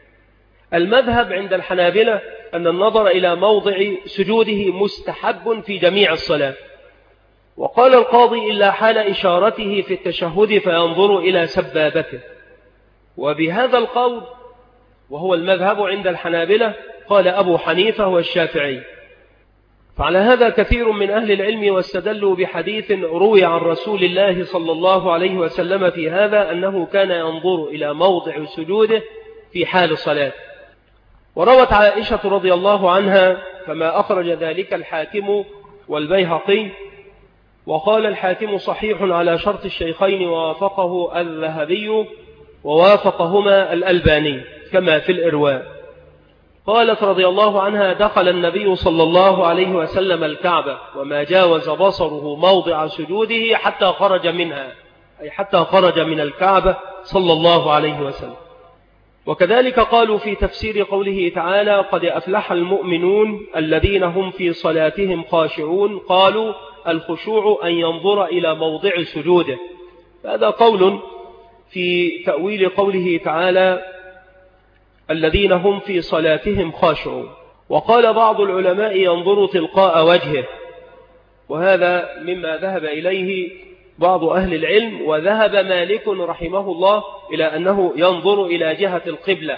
المذهب عند الحنابلة أن النظر إلى موضع سجوده مستحب في جميع الصلاة، وقال القاضي إلا حال إشارته في التشهد فينظر إلى سبابته. وبهذا القول وهو المذهب عند الحنابلة قال أبو حنيفة والشافعي. فعلى هذا كثير من أهل العلم واستدلوا بحديث روي عن رسول الله صلى الله عليه وسلم في هذا أنه كان ينظر إلى موضع سجوده في حال صلاة. وروت عائشة رضي الله عنها كما أخرج ذلك الحاكم والبيهقي، وقال الحاكم صحيح على شرط الشيخين ووافقه الذهبي ووافقهما الألباني كما في الإرواء. قالت رضي الله عنها دخل النبي صلى الله عليه وسلم الكعبة وما جاوز بصره موضع سجوده حتى خرج منها، أي حتى خرج من الكعبة صلى الله عليه وسلم. وكذلك قالوا في تفسير قوله تعالى قد أفلح المؤمنون الذين هم في صلاتهم خاشعون، قالوا الخشوع أن ينظر إلى موضع سجوده. هذا قول في تأويل قوله تعالى الذين هم في صلاتهم خاشعون. وقال بعض العلماء ينظر تلقاء وجهه، وهذا مما ذهب إليه بعض أهل العلم. وذهب مالك رحمه الله إلى أنه ينظر إلى جهة القبلة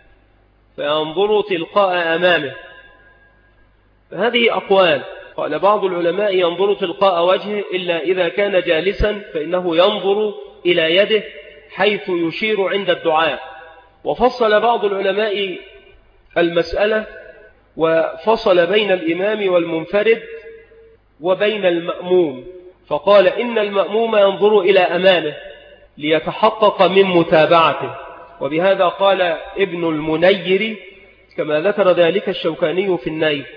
فينظر تلقاء أمامه. فهذه أقوال. قال بعض العلماء ينظر تلقاء وجهه إلا إذا كان جالسا فإنه ينظر إلى يده حيث يشير عند الدعاء. وفصل بعض العلماء المسألة وفصل بين الإمام والمنفرد وبين المأموم، فقال إن المأموم ينظر إلى أمامه ليتحقق من متابعته. وبهذا قال ابن المنير كما ذكر ذلك الشوكاني في النيل.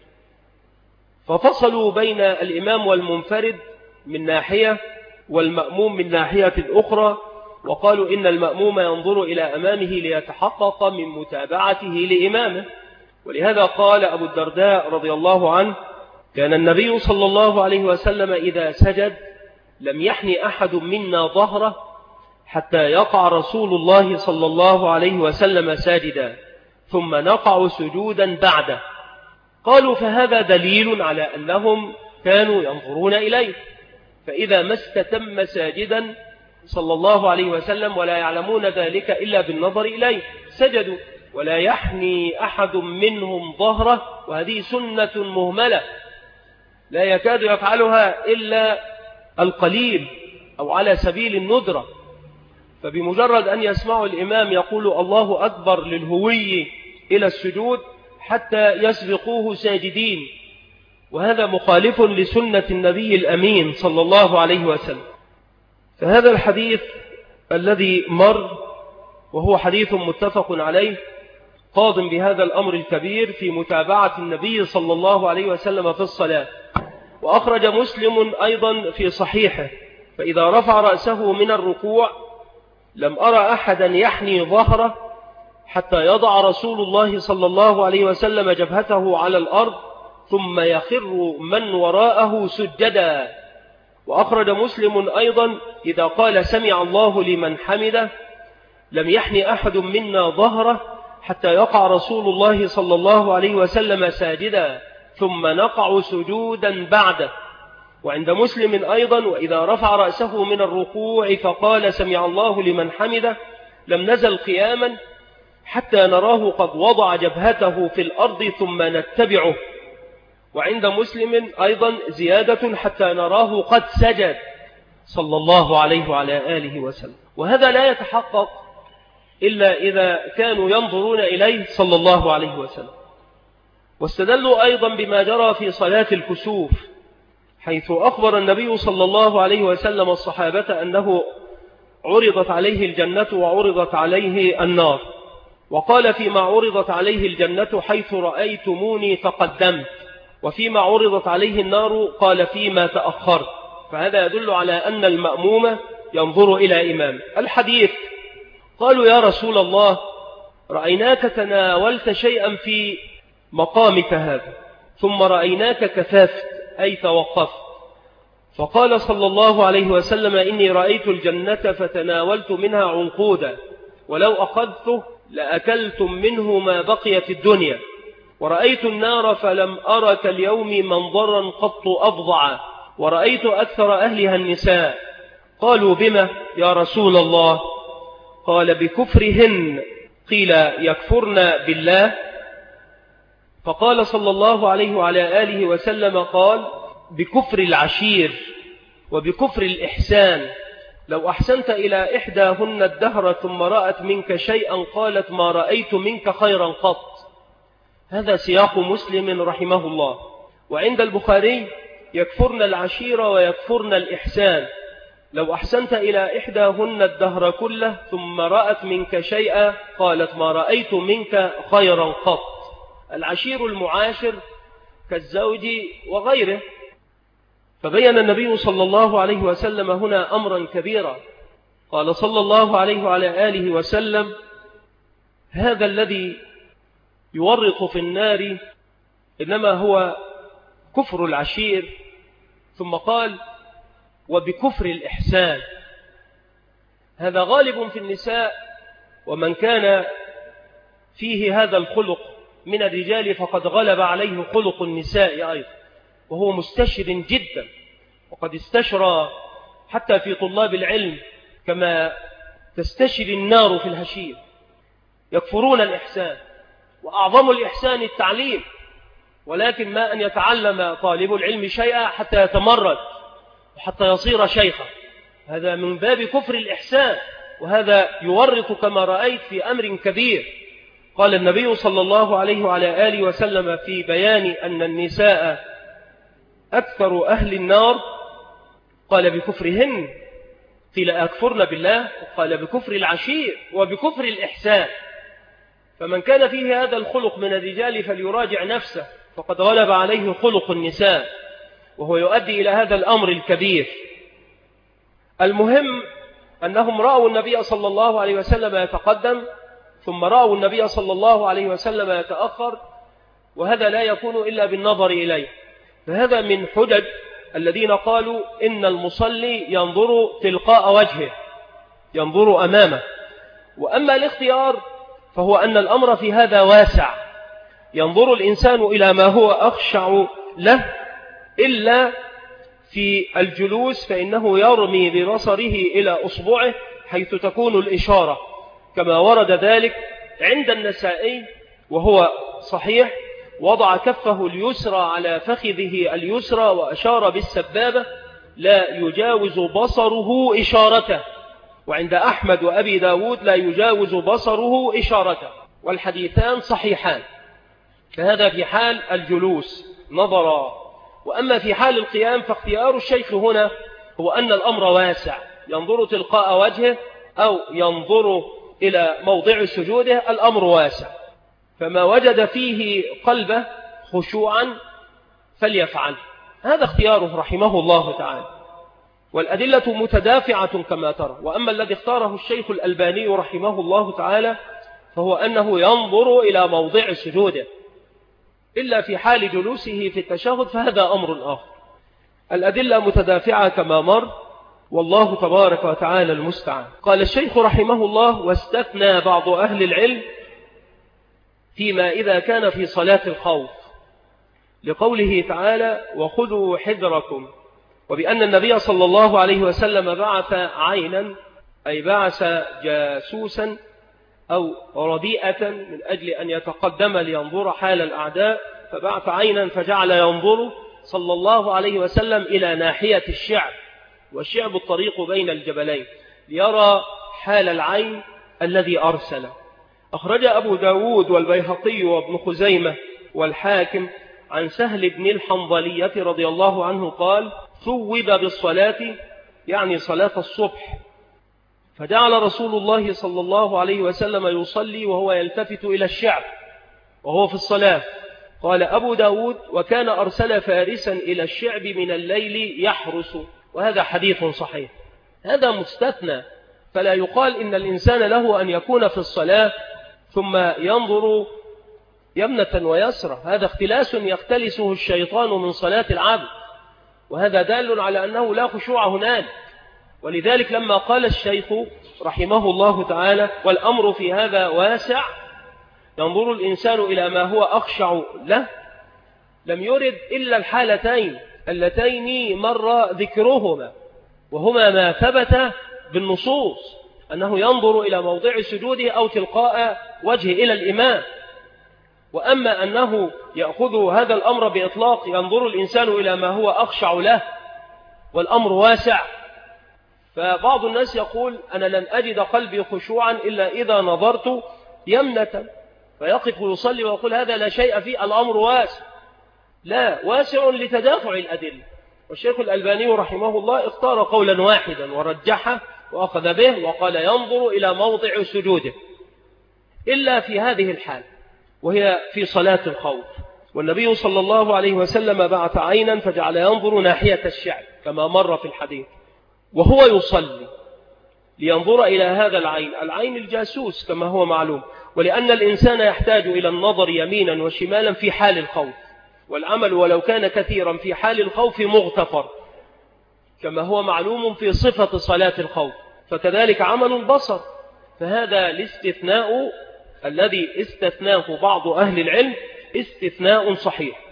ففصلوا بين الإمام والمنفرد من ناحية والمأموم من ناحية أخرى، وقالوا إن المأموم ينظر إلى أمامه ليتحقق من متابعته لإمامه. ولهذا قال أبو الدرداء رضي الله عنه كان النبي صلى الله عليه وسلم إذا سجد لم يحني أحد منا ظهره حتى يقع رسول الله صلى الله عليه وسلم ساجدا، ثم نقع سجودا بعده. قالوا فهذا دليل على أنهم كانوا ينظرون إليه، فإذا ما استتم ساجدا صلى الله عليه وسلم ولا يعلمون ذلك إلا بالنظر إليه سجدوا، ولا يحني أحد منهم ظهره، وهذه سنة مهملة لا يكاد يفعلها إلا القليل أو على سبيل الندرة. فبمجرد أن يسمعوا الإمام يقول الله أكبر للهوي إلى السجود حتى يسبقوه ساجدين، وهذا مخالف لسنة النبي الأمين صلى الله عليه وسلم. فهذا الحديث الذي مر وهو حديث متفق عليه قاض بهذا الأمر الكبير في متابعة النبي صلى الله عليه وسلم في الصلاة. وأخرج مسلم أيضا في صحيحه: فإذا رفع رأسه من الركوع لم أرى أحدا يحني ظهره حتى يضع رسول الله صلى الله عليه وسلم جبهته على الأرض ثم يخر من وراءه سجدا. وأخرج مسلم أيضا: إذا قال سمع الله لمن حمده لم يحني أحد منا ظهره حتى يقع رسول الله صلى الله عليه وسلم ساجدا ثم نقع سجودا بعده. وعند مسلم أيضا: وإذا رفع رأسه من الركوع فقال سمع الله لمن حمده لم نزل قياما حتى نراه قد وضع جبهته في الأرض ثم نتبعه. وعند مسلم أيضا زيادة: حتى نراه قد سجد صلى الله عليه وعلى آله وسلم. وهذا لا يتحقق إلا إذا كانوا ينظرون إليه صلى الله عليه وسلم. واستدلوا أيضا بما جرى في صلاة الكسوف، حيث أخبر النبي صلى الله عليه وسلم الصحابة أنه عرضت عليه الجنة وعرضت عليه النار، وقال: فيما عرضت عليه الجنة حيث رأيتموني تقدمت، وفيما عرضت عليه النار قال: فيما تأخرت. فهذا يدل على أن المأموم ينظر إلى إمام. الحديث: قالوا يا رسول الله رأيناك تناولت شيئا في مقامك هذا ثم رأيناك كفافت أي توقفت. فقال صلى الله عليه وسلم: إني رأيت الجنة فتناولت منها عنقودا، ولو أخذته لأكلتم منه ما بقي في الدنيا، ورأيت النار فلم أرى كاليوم منظرا قط أفظع، ورأيت أكثر أهلها النساء. قالوا: بما يا رسول الله؟ قال: بكفرهن. قيل: يكفرن بالله؟ فقال صلى الله عليه وعلى آله وسلم: قال: بكفر العشير وبكفر الإحسان. لو أحسنت إلى إحداهن الدهر ثم رأت منك شيئا قالت ما رأيت منك خيرا قط. هذا سياق مسلم رحمه الله. وعند البخاري: يكفرن العشير ويكفرن الإحسان. لو أحسنت إلى إحداهن الدهر كله ثم رأت منك شيئا قالت ما رأيت منك خيرا قط. العشير المعاشر كالزوج وغيره. فبين النبي صلى الله عليه وسلم هنا أمرا كبيرا. قال صلى الله عليه وعلى آله وسلم: هذا الذي يورط في النار إنما هو كفر العشير. ثم قال: وبكفر الإحسان. هذا غالب في النساء، ومن كان فيه هذا الخلق من الرجال فقد غلب عليه خلق النساء أيضا، وهو مستشر جدا، وقد استشرى حتى في طلاب العلم كما تستشر النار في الهشيم. يكفرون الإحسان، وأعظم الإحسان التعليم، ولكن ما أن يتعلم طالب العلم شيئا حتى يتمرد وحتى يصير شيخا، هذا من باب كفر الإحسان، وهذا يورط كما رأيت في أمر كبير. قال النبي صلى الله عليه وعلى آله وسلم في بيان أن النساء أكثر أهل النار قال: بكفرهن. قيل: أكفرن بالله؟ قال: بكفر العشير وبكفر الإحسان. فمن كان فيه هذا الخلق من الرجال فليراجع نفسه، فقد غلب عليه خلق النساء، وهو يؤدي إلى هذا الأمر الكبير. المهم أنهم رأوا النبي صلى الله عليه وسلم يتقدم، ثم رأوا النبي صلى الله عليه وسلم يتأخر، وهذا لا يكون إلا بالنظر إليه. فهذا من حجج الذين قالوا إن المصلي ينظر تلقاء وجهه، ينظر أمامه. وأما الاختيار فهو أن الأمر في هذا واسع، ينظر الإنسان إلى ما هو أخشع له، إلا في الجلوس فإنه يرمي ببصره إلى أصبعه حيث تكون الإشارة، كما ورد ذلك عند النسائي وهو صحيح، وضع كفه اليسرى على فخذه اليسرى وأشار بالسبابة لا يجاوز بصره إشارته، وعند أحمد وأبي داود لا يجاوز بصره إشارته، والحديثان صحيحان. فهذا في حال الجلوس نظرا. وأما في حال القيام فاختيار الشيخ هنا هو أن الأمر واسع، ينظر تلقاء وجهه أو ينظر إلى موضع سجوده، الأمر واسع، فما وجد فيه قلبه خشوعا فليفعل. هذا اختياره رحمه الله تعالى، والأدلة متدافعة كما ترى. وأما الذي اختاره الشيخ الألباني رحمه الله تعالى فهو أنه ينظر إلى موضع سجوده إلا في حال جلوسه في التشهد، فهذا أمر آخر. الأدلة متدافعة كما مر، والله تبارك وتعالى المستعان. قال الشيخ رحمه الله: واستثنى بعض أهل العلم فيما إذا كان في صلاة الخوف، لقوله تعالى: وخذوا حذركم، وبأن النبي صلى الله عليه وسلم بعث عينا، أي بعث جاسوسا أو رديئة من أجل أن يتقدم لينظر حال الأعداء، فبعث عينا فجعل ينظر صلى الله عليه وسلم إلى ناحية الشعب، والشعب الطريق بين الجبلين، ليرى حال العين الذي أرسل. أخرج أبو داود والبيهقي وابن خزيمة والحاكم عن سهل بن الحنظلية رضي الله عنه قال: ثوب بالصلاة، يعني صلاة الصبح، فجعل رسول الله صلى الله عليه وسلم يصلي وهو يلتفت إلى الشعب وهو في الصلاة. قال أبو داود: وكان أرسل فارسا إلى الشعب من الليل يحرس. وهذا حديث صحيح. هذا مستثنى، فلا يقال إن الإنسان له أن يكون في الصلاة ثم ينظر يمنة ويسرة، هذا اختلاس يختلسه الشيطان من صلاة العبد، وهذا دال على أنه لا خشوع هناك. ولذلك لما قال الشيخ رحمه الله تعالى: والأمر في هذا واسع، ينظر الإنسان إلى ما هو أخشع له، لم يرد إلا الحالتين اللتين مر ذكرهما، وهما ما ثبت بالنصوص أنه ينظر إلى موضع سجوده أو تلقاء وجهه إلى الإمام. وأما أنه يأخذ هذا الأمر بإطلاق، ينظر الإنسان إلى ما هو أخشع له والأمر واسع، فبعض الناس يقول: أنا لن أجد قلبي خشوعا إلا إذا نظرت يمنة، فيقف ويصلي ويقول هذا لا شيء فيه، الأمر واسع. لا، واسع لتدافع الأدلة. والشيخ الألباني رحمه الله اختار قولا واحدا ورجحه وأخذ به، وقال: ينظر إلى موضع سجوده إلا في هذه الحال، وهي في صلاة الخوف. والنبي صلى الله عليه وسلم بعث عينا فجعل ينظر ناحية الشعب كما مر في الحديث، وهو يصلي لينظر إلى هذا العين الجاسوس كما هو معلوم. ولأن الإنسان يحتاج إلى النظر يمينا وشمالا في حال الخوف، والعمل ولو كان كثيرا في حال الخوف مغتفر كما هو معلوم في صفة صلاة الخوف، فكذلك عمل البصر. فهذا الاستثناء الذي استثناه بعض أهل العلم استثناء صحيح.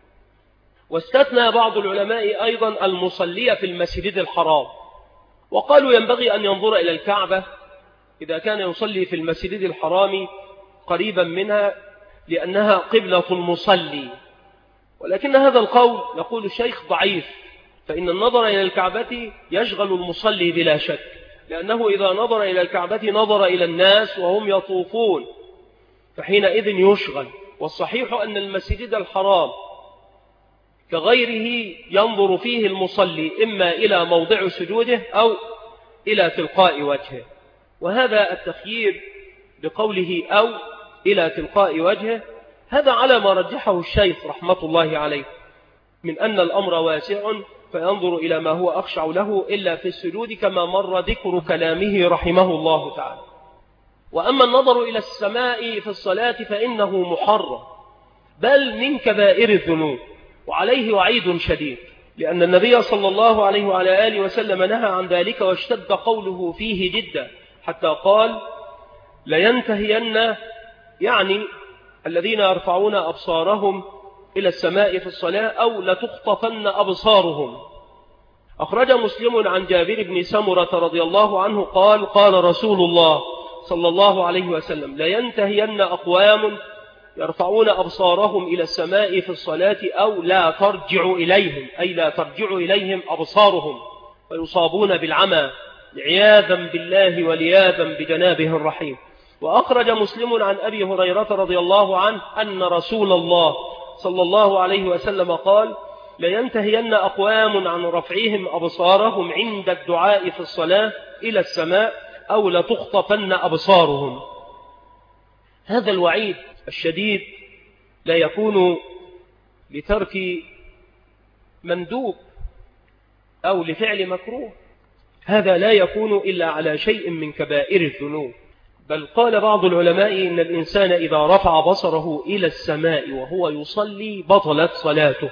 واستثنى بعض العلماء أيضا المصلي في المسجد الحرام، وقالوا ينبغي أن ينظر إلى الكعبة إذا كان يصلي في المسجد الحرام قريبا منها، لأنها قبلة المصلي. ولكن هذا القول يقول الشيخ ضعيف، فإن النظر إلى الكعبة يشغل المصلي بلا شك، لأنه إذا نظر إلى الكعبة نظر إلى الناس وهم يطوفون، فحينئذ يشغل. والصحيح أن المسجد الحرام كغيره ينظر فيه المصلي إما إلى موضع سجوده أو إلى تلقاء وجهه. وهذا التخيير بقوله أو إلى تلقاء وجهه، هذا على ما رجحه الشيخ رحمة الله عليه من أن الأمر واسع، فينظر إلى ما هو أخشع له إلا في السجود، كما مر ذكر كلامه رحمه الله تعالى. وأما النظر إلى السماء في الصلاة فإنه محرم، بل من كبائر الذنوب، وعليه وعيد شديد، لأن النبي صلى الله عليه وعلى آله وسلم نهى عن ذلك، واشتد قوله فيه جدا، حتى قال: لينتهين يعني الذين يرفعون أبصارهم إلى السماء في الصلاة أو لتخطفن أبصارهم. أخرج مسلم عن جابر بن سمرة رضي الله عنه قال قال رسول الله صلى الله عليه وسلم لينتهين أقوام يرفعون أبصارهم إلى السماء في الصلاة أو لا ترجع إليهم، أي لا ترجع إليهم أبصارهم فيصابون بالعمى عياذا بالله ولياذا بجنابه الرحيم. وأخرج مسلم عن أبي هريرة رضي الله عنه أن رسول الله صلى الله عليه وسلم قال لينتهين أقوام عن رفعهم أبصارهم عند الدعاء في الصلاة إلى السماء أو لتخطفن أبصارهم. هذا الوعيد الشديد لا يكون لترك مندوب أو لفعل مكروه، هذا لا يكون إلا على شيء من كبائر الذنوب. بل قال بعض العلماء إن الإنسان إذا رفع بصره إلى السماء وهو يصلي بطلت صلاته،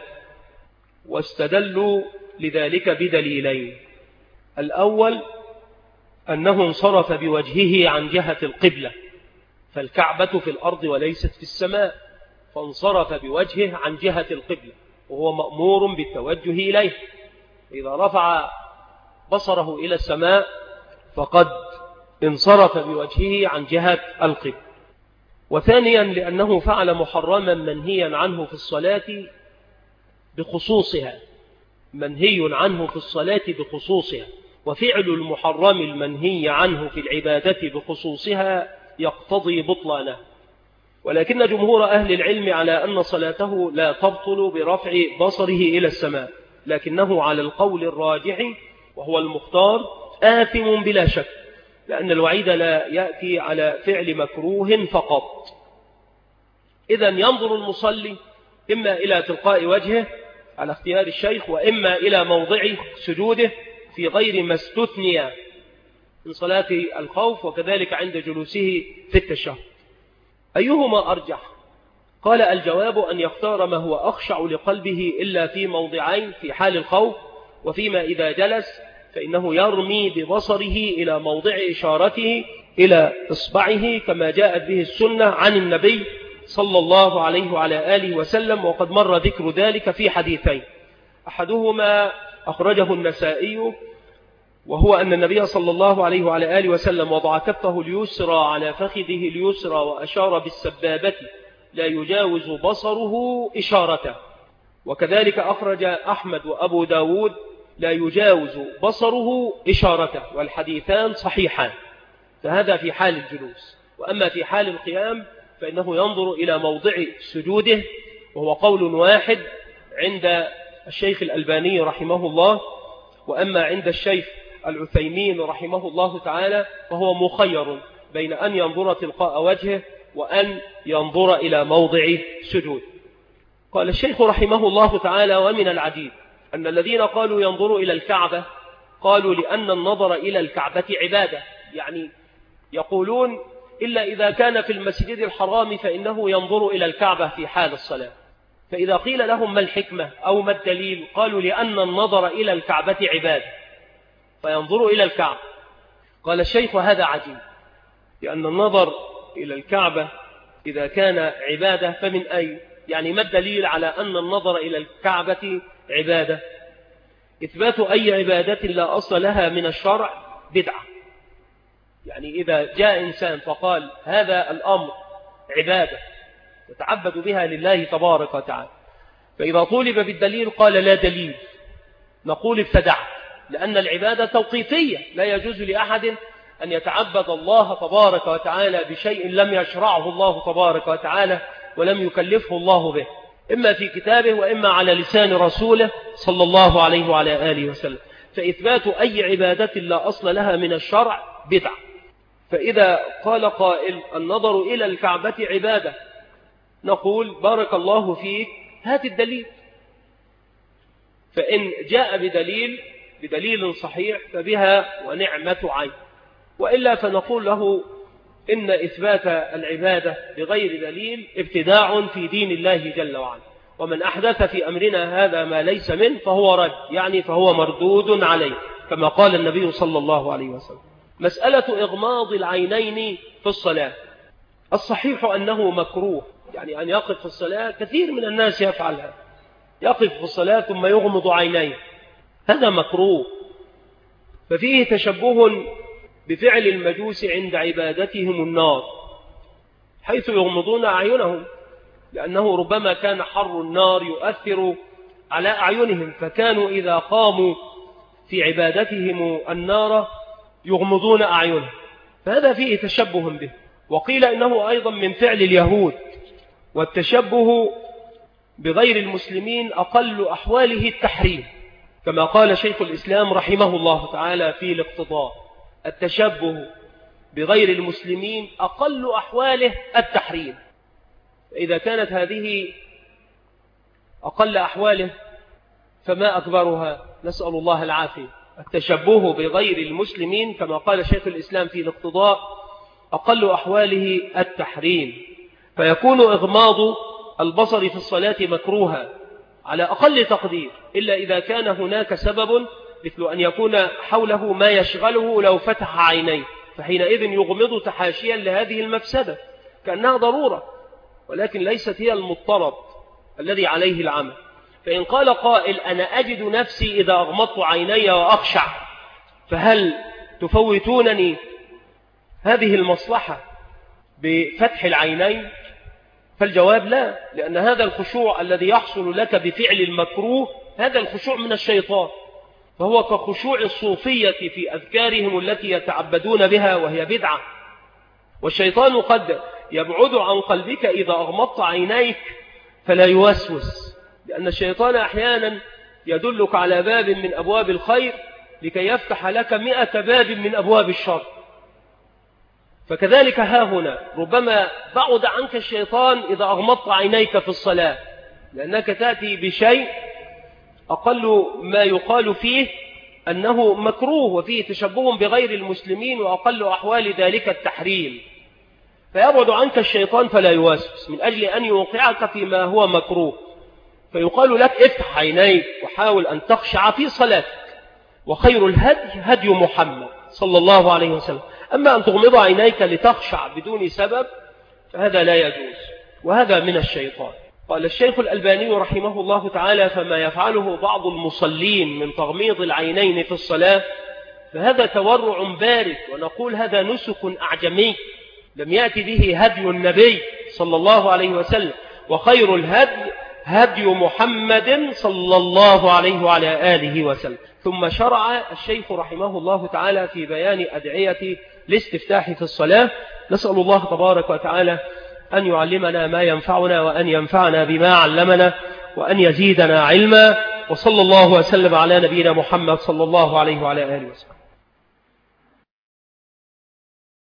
واستدلوا لذلك بدليلين. الأول أنه انصرف بوجهه عن جهة القبلة، فالكعبة في الأرض وليست في السماء، فانصرف بوجهه عن جهة القبلة وهو مأمور بالتوجه إليه. إذا رفع بصره إلى السماء فقد انصرف بوجهه عن جهة القبلة. وثانيا لأنه فعل محرما منهيا عنه في الصلاة بخصوصها، منهي عنه في الصلاة بخصوصها، وفعل المحرم المنهي عنه في العبادة بخصوصها يقتضي بطلانه. ولكن جمهور أهل العلم على أن صلاته لا تبطل برفع بصره إلى السماء، لكنه على القول الراجح وهو المختار آثم بلا شك، لأن الوعيد لا يأتي على فعل مكروه فقط. إذن ينظر المصلي إما إلى تلقاء وجهه على اختيار الشيخ، وإما إلى موضع سجوده في غير ما استثني من صلاة الخوف، وكذلك عند جلوسه في التشهد. أيهما أرجح؟ قال الجواب أن يختار ما هو أخشع لقلبه إلا في موضعين، في حال الخوف وفيما إذا جلس، فإنه يرمي ببصره إلى موضع إشارته إلى إصبعه كما جاءت به السنة عن النبي صلى الله عليه وعلى آله وسلم، وقد مر ذكر ذلك في حديثين. أحدهما أخرجه النسائي، وهو أن النبي صلى الله عليه وعلى آله وسلم وضع كفه اليسرى على فخذه اليسرى وأشار بالسبابة لا يجاوز بصره إشارته. وكذلك أخرج أحمد وأبو داود لا يجاوز بصره إشارته، والحديثان صحيحان. فهذا في حال الجلوس. وأما في حال القيام فإنه ينظر إلى موضع سجوده، وهو قول واحد عند الشيخ الألباني رحمه الله، وأما عند الشيخ العثيمين رحمه الله تعالى فهو مخير بين أن ينظر تلقاء وجهه وأن ينظر إلى موضع سجود. قال الشيخ رحمه الله تعالى: ومن العجيب أن الذين قالوا ينظر إلى الكعبة قالوا لأن النظر إلى الكعبة عبادة، يعني يقولون إلا إذا كان في المسجد الحرام فإنه ينظر إلى الكعبة في حال الصلاة. فإذا قيل لهم ما الحكمة أو ما الدليل قالوا لأن النظر إلى الكعبة عبادة فينظر إلى الكعبة. قال الشيخ: هذا عجيب، لأن النظر إلى الكعبة إذا كان عبادة فمن أي؟ يعني ما الدليل على أن النظر إلى الكعبة عبادة؟ إثبات أي عبادة لا أصل لها من الشرع بدعة. يعني إذا جاء إنسان فقال هذا الأمر عبادة يتعبد بها لله تبارك وتعالى، فإذا طولب بالدليل قال لا دليل، نقول ابتدعت، لأن العبادة توقيفية، لا يجوز لأحد أن يتعبد الله تبارك وتعالى بشيء لم يشرعه الله تبارك وتعالى ولم يكلفه الله به، إما في كتابه وإما على لسان رسوله صلى الله عليه وعلى آله وسلم. فإثبات أي عبادة لا أصل لها من الشرع بدعة. فإذا قال قائل النظر إلى الكعبة عبادة، نقول بارك الله فيك، هات الدليل. فإن جاء بدليل صحيح فبها ونعمة عين، وإلا فنقول له إن إثبات العبادة بغير دليل ابتداع في دين الله جل وعلا، ومن أحدث في أمرنا هذا ما ليس منه فهو رد، يعني فهو مردود عليه، كما قال النبي صلى الله عليه وسلم. مسألة إغماض العينين في الصلاة، الصحيح أنه مكروه، يعني أن يقف في الصلاة، كثير من الناس يفعلها، يقف في الصلاة ثم يغمض عينيه، هذا مكروه. ففيه تشبه بفعل المجوس عند عبادتهم النار، حيث يغمضون أعينهم، لأنه ربما كان حر النار يؤثر على أعينهم، فكانوا إذا قاموا في عبادتهم النار يغمضون أعينهم، فهذا فيه تشبه به. وقيل إنه أيضا من فعل اليهود، والتشبه بغير المسلمين أقل أحواله التحريم، كما قال شيخ الإسلام رحمه الله تعالى في الاقتضاء: التشبه بغير المسلمين أقل أحواله التحريم. إذا كانت هذه أقل أحواله فما أكبرها، نسأل الله العافية. التشبه بغير المسلمين كما قال شيخ الإسلام في الاقتضاء أقل أحواله التحريم، فيكون إغماض البصر في الصلاة مكروها على أقل تقدير، إلا إذا كان هناك سبب، مثل أن يكون حوله ما يشغله لو فتح عينيه، فحينئذ يغمض تحاشيا لهذه المفسدة كأنها ضرورة، ولكن ليست هي المضطرب الذي عليه العمل. فإن قال قائل: أنا أجد نفسي إذا أغمضت عيني وأخشع، فهل تفوتونني هذه المصلحة بفتح العينين؟ فالجواب لا، لأن هذا الخشوع الذي يحصل لك بفعل المكروه هذا الخشوع من الشيطان، فهو كخشوع الصوفية في أذكارهم التي يتعبدون بها، وهي بدعة. والشيطان قد يبعد عن قلبك إذا أغمضت عينيك فلا يوسوس، لأن الشيطان أحيانا يدلك على باب من أبواب الخير لكي يفتح لك 100 باب من أبواب الشر. فكذلك ها هنا ربما بعد عنك الشيطان إذا أغمضت عينيك في الصلاة، لأنك تأتي بشيء أقل ما يقال فيه أنه مكروه وفيه تشبه بغير المسلمين، وأقل أحوال ذلك التحريم، فيبعد عنك الشيطان فلا يوسوس من أجل أن يوقعك فيما هو مكروه، فيقال لك: افتح عينيك وحاول أن تخشع في صلاتك، وخير الهدي هدي محمد صلى الله عليه وسلم. أما أن تغمض عينيك لتخشع بدون سبب فهذا لا يجوز، وهذا من الشيطان. قال الشيخ الألباني رحمه الله تعالى: فما يفعله بعض المصلين من تغميض العينين في الصلاة فهذا تورع بارد، ونقول هذا نسك أعجمي لم يأتي به هدي النبي صلى الله عليه وسلم، وخير الهدي هدي محمد صلى الله عليه وعلى آله وسلم. ثم شرع الشيخ رحمه الله تعالى في بيان أدعية الاستفتاح في الصلاة. نسأل الله تبارك وتعالى أن يعلمنا ما ينفعنا، وأن ينفعنا بما علمنا، وأن يزيدنا علما. وصلى الله وسلم على نبينا محمد صلى الله عليه وعلى آله وسلم.